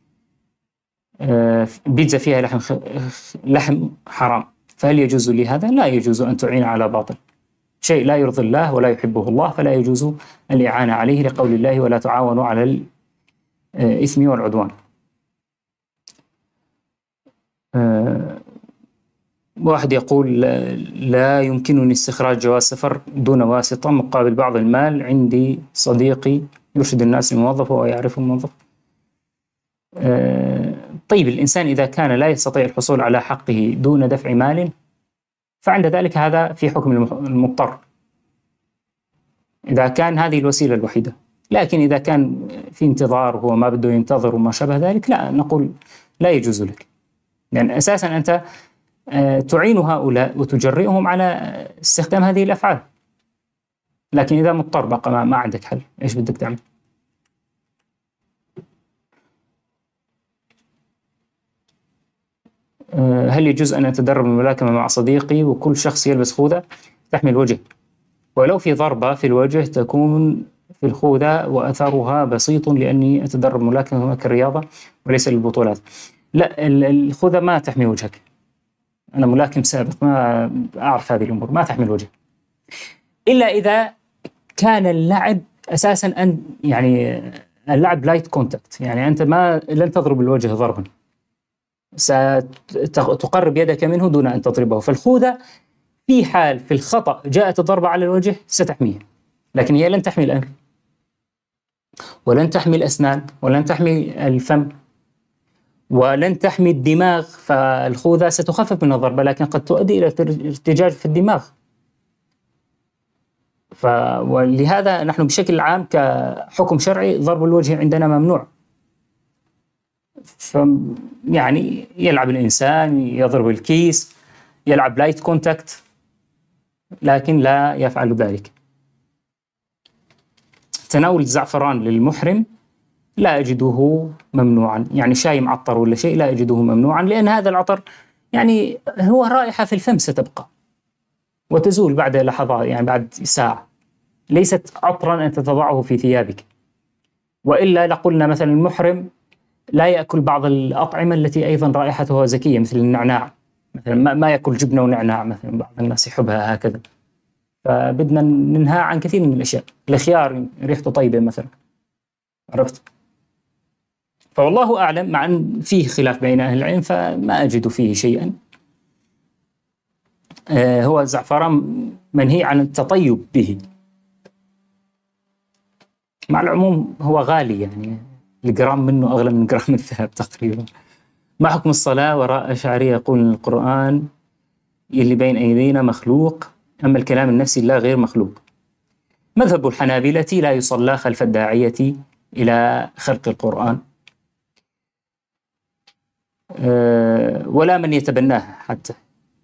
آه بيتزا فيها لحم خ... لحم حرام، فهل يجوز لي هذا؟ لا يجوز أن تعين على باطل، شيء لا يرضي الله ولا يحبه الله فلا يجوز الإعانة عليه، لقول الله ولا تعاونوا على الإثم والعدوان. أه واحد يقول لا يمكنني استخراج جواز سفر دون واسطة مقابل بعض المال، عندي صديقي يرشد الناس للموظف وهو يعرف الموظف. أه طيب الإنسان إذا كان لا يستطيع الحصول على حقه دون دفع مال فعند ذلك هذا في حكم المضطر، إذا كان هذه الوسيلة الوحيدة. لكن إذا كان في انتظار وهو ما بده ينتظر وما شابه ذلك، لا نقول لا يجوز لك، لأن يعني أساسا أنت تعين هؤلاء وتجرئهم على استخدام هذه الأفعال، لكن إذا مضطر بقى ما, ما عندك حل، إيش بدك تعمل؟ هل يجوز أن أتدرب الملاكمة مع صديقي وكل شخص يلبس خوذة تحمي الوجه، ولو في ضربة في الوجه تكون في الخوذة وأثرها بسيط لأني أتدرب ملاكمة كرياضة وليس للبطولات؟ لا، الخوذة ما تحمي وجهك، أنا ملاكم سابق ما أعرف هذه الأمور، ما تحمي الوجه إلا إذا كان اللعب أساسا أن يعني اللعب لايت كونتاكت، يعني أنت ما لن تضرب الوجه ضربا، ستقرب يدك منه دون أن تضربه. فالخوذة في حال في الخطأ جاءت الضربة على الوجه ستحميه، لكن هي لن تحمي الأنف ولن تحمي الأسنان ولن تحمي الفم ولن تحمي الدماغ، فالخوذة ستخفف من الضربة لكن قد تؤدي إلى ارتجاج في الدماغ. ف... ولهذا نحن بشكل عام كحكم شرعي ضرب الوجه عندنا ممنوع، ف يعني يلعب الإنسان، يضرب الكيس، يلعب لايت كونتاكت، لكن لا يفعل ذلك. تناول الزعفران للمحرم لا أجده ممنوعا، يعني شاي معطر ولا شيء لا أجده ممنوعا، لأن هذا العطر يعني هو رائحة في الفم ستبقى وتزول بعد لحظات، يعني بعد ساعة، ليست عطرا أن تضعه في ثيابك. وإلا لقلنا مثلا المحرم لا يأكل بعض الأطعمة التي أيضا رائحتها زكية مثل النعناع مثلا، ما يأكل جبنة ونعناع مثلا، بعض الناس يحبها هكذا. فبدنا ننهى عن كثير من الأشياء. الخيار ريحته طيبة مثلا، عرفت؟ فوالله أعلم، مع أن فيه خلاف بين أهل العلم فما أجد فيه شيئا. آه هو الزعفران منهي عن التطيب به، مع العموم هو غالي، يعني الجرام منه أغلى من جرام الذهب تقريبا. ما حكم الصلاة وراء أشعرية يقول القرآن اللي بين أيدينا مخلوق، أما الكلام النفسي لا غير مخلوق؟ مذهب الحنابلة لا يصلى خلف الداعية إلى خلق القرآن أه ولا من يتبناه حتى.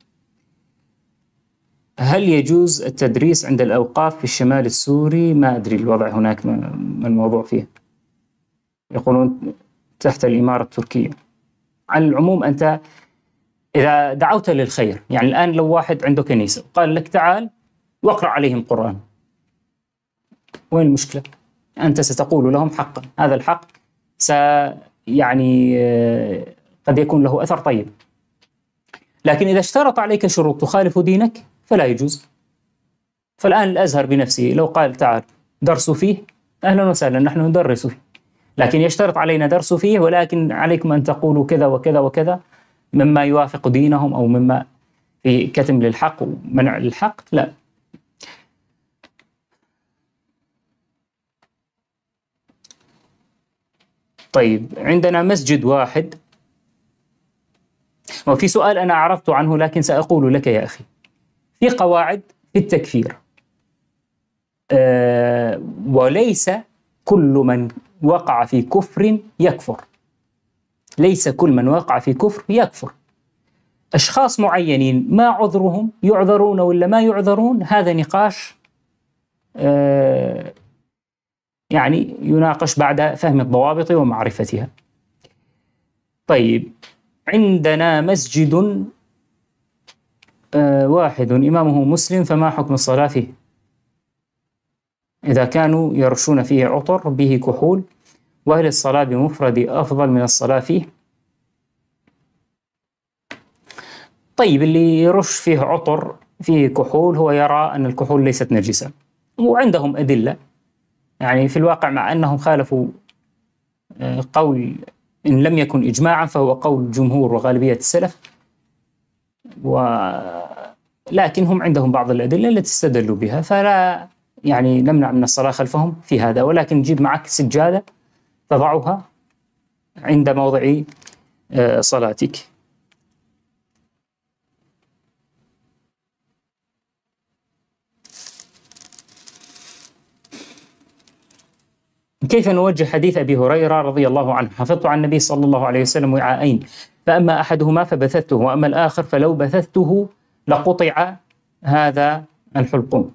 هل يجوز التدريس عند الأوقاف في الشمال السوري؟ ما أدري الوضع هناك ما الموضوع فيه، يقولون تحت الإمارة التركية. على العموم أنت إذا دعوت للخير، يعني الآن لو واحد عنده كنيسة قال لك تعال واقرأ عليهم قرآن، وين المشكلة؟ أنت ستقول لهم حقا، هذا الحق س يعني قد يكون له أثر طيب. لكن إذا اشترط عليك شروط تخالف دينك فلا يجوز. فالآن الأزهر بنفسه لو قال تعال درسوا فيه، أهلا وسهلا، نحن ندرس فيه، لكن يشترط علينا درس فيه، ولكن عليكم أن تقولوا كذا وكذا وكذا مما يوافق دينهم أو مما في كتم للحق ومنع للحق، لا. طيب عندنا مسجد واحد، وفي سؤال أنا أعرضت عنه لكن سأقول لك يا أخي، في قواعد في التكفير أه وليس كل من وقع في كفر يكفر، ليس كل من وقع في كفر يكفر. أشخاص معينين ما عذرهم، يعذرون ولا ما يعذرون، هذا نقاش أه يعني يناقش بعد فهم الضوابط ومعرفتها. طيب عندنا مسجد أه واحد إمامه مسلم، فما حكم الصلاة فيه إذا كانوا يرشون فيه عطر به كحول؟ وهل الصلاة بمفرد أفضل من الصلاة فيه؟ طيب اللي يرش فيه عطر فيه كحول هو يرى أن الكحول ليست نجسة، وعندهم أدلة، يعني في الواقع مع أنهم خالفوا قول إن لم يكن إجماعا فهو قول جمهور وغالبية السلف، ولكن عندهم بعض الأدلة التي استدلوا بها، فلا يعني نمنع من الصلاة خلفهم في هذا، ولكن جيب معك سجادة تضعها عند موضع صلاتك. كيف نوجه حديث أبي هريرة رضي الله عنه؟ حفظت عن النبي صلى الله عليه وسلم وعاءين، فأما أحدهما فبثثته وأما الآخر فلو بثثته لقطع هذا الحلقوم.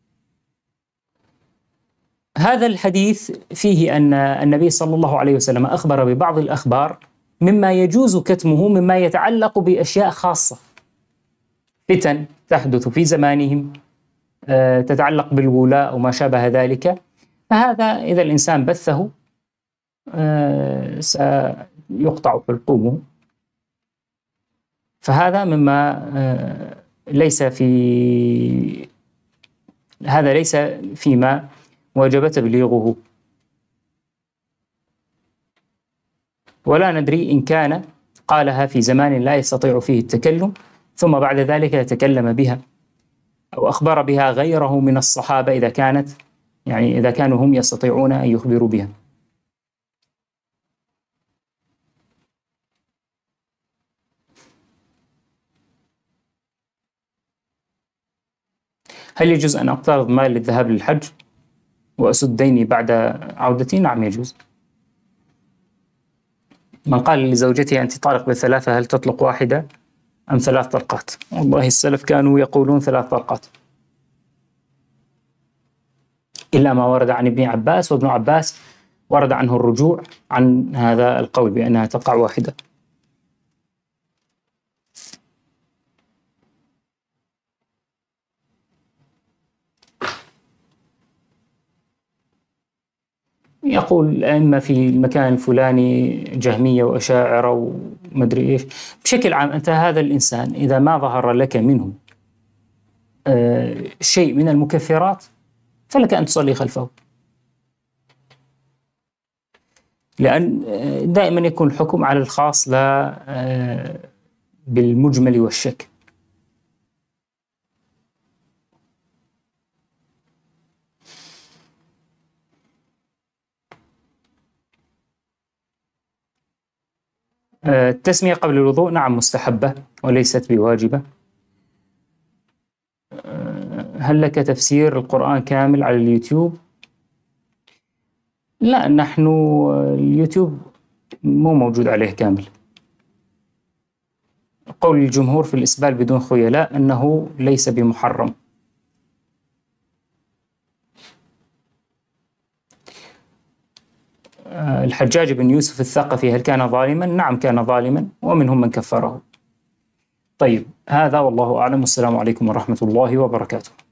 هذا الحديث فيه أن النبي صلى الله عليه وسلم أخبر ببعض الأخبار مما يجوز كتمه، مما يتعلق بأشياء خاصة، فتن تحدث في زمانهم تتعلق بالولاء أو ما شابه ذلك، فهذا إذا الإنسان بثه سيقطع حلقومه، فهذا مما ليس في هذا ليس فيما وجب تبليغه، ولا ندري إن كان قالها في زمان لا يستطيع فيه التكلم ثم بعد ذلك يتكلم بها، أو أخبر بها غيره من الصحابة إذا كانت يعني إذا كانوا هم يستطيعون أن يخبروا بها. هل يجوز أن أقترض مال للذهاب للحج وأسد ديني بعد عودتي؟ نعم يجوز. من قال لزوجته أنت طالق بالثلاثة هل تطلق واحدة أم ثلاث طلقات؟ والله السلف كانوا يقولون ثلاث طلقات، إلا ما ورد عن ابن عباس، وابن عباس ورد عنه الرجوع عن هذا القول بأنها تقع واحدة. يقول الأئمة في المكان الفلاني جهمية وأشاعرة ومدري إيش. بشكل عام أنت هذا الإنسان إذا ما ظهر لك منه آه شيء من المكفرات فلك أن تصلي خلفه، لأن دائما يكون الحكم على الخاص لا آه بالمجمل والشك. التسمية قبل الوضوء نعم مستحبة وليست بواجبة. هل لك تفسير القرآن كامل على اليوتيوب؟ لا، نحن اليوتيوب مو موجود عليه كامل. قول الجمهور في الإسبال بدون خيلاء أنه ليس بمحرم. الحجاج بن يوسف الثقفي هل كان ظالما؟ نعم كان ظالما ومنهم من كفره. طيب هذا والله أعلم، والسلام عليكم ورحمة الله وبركاته.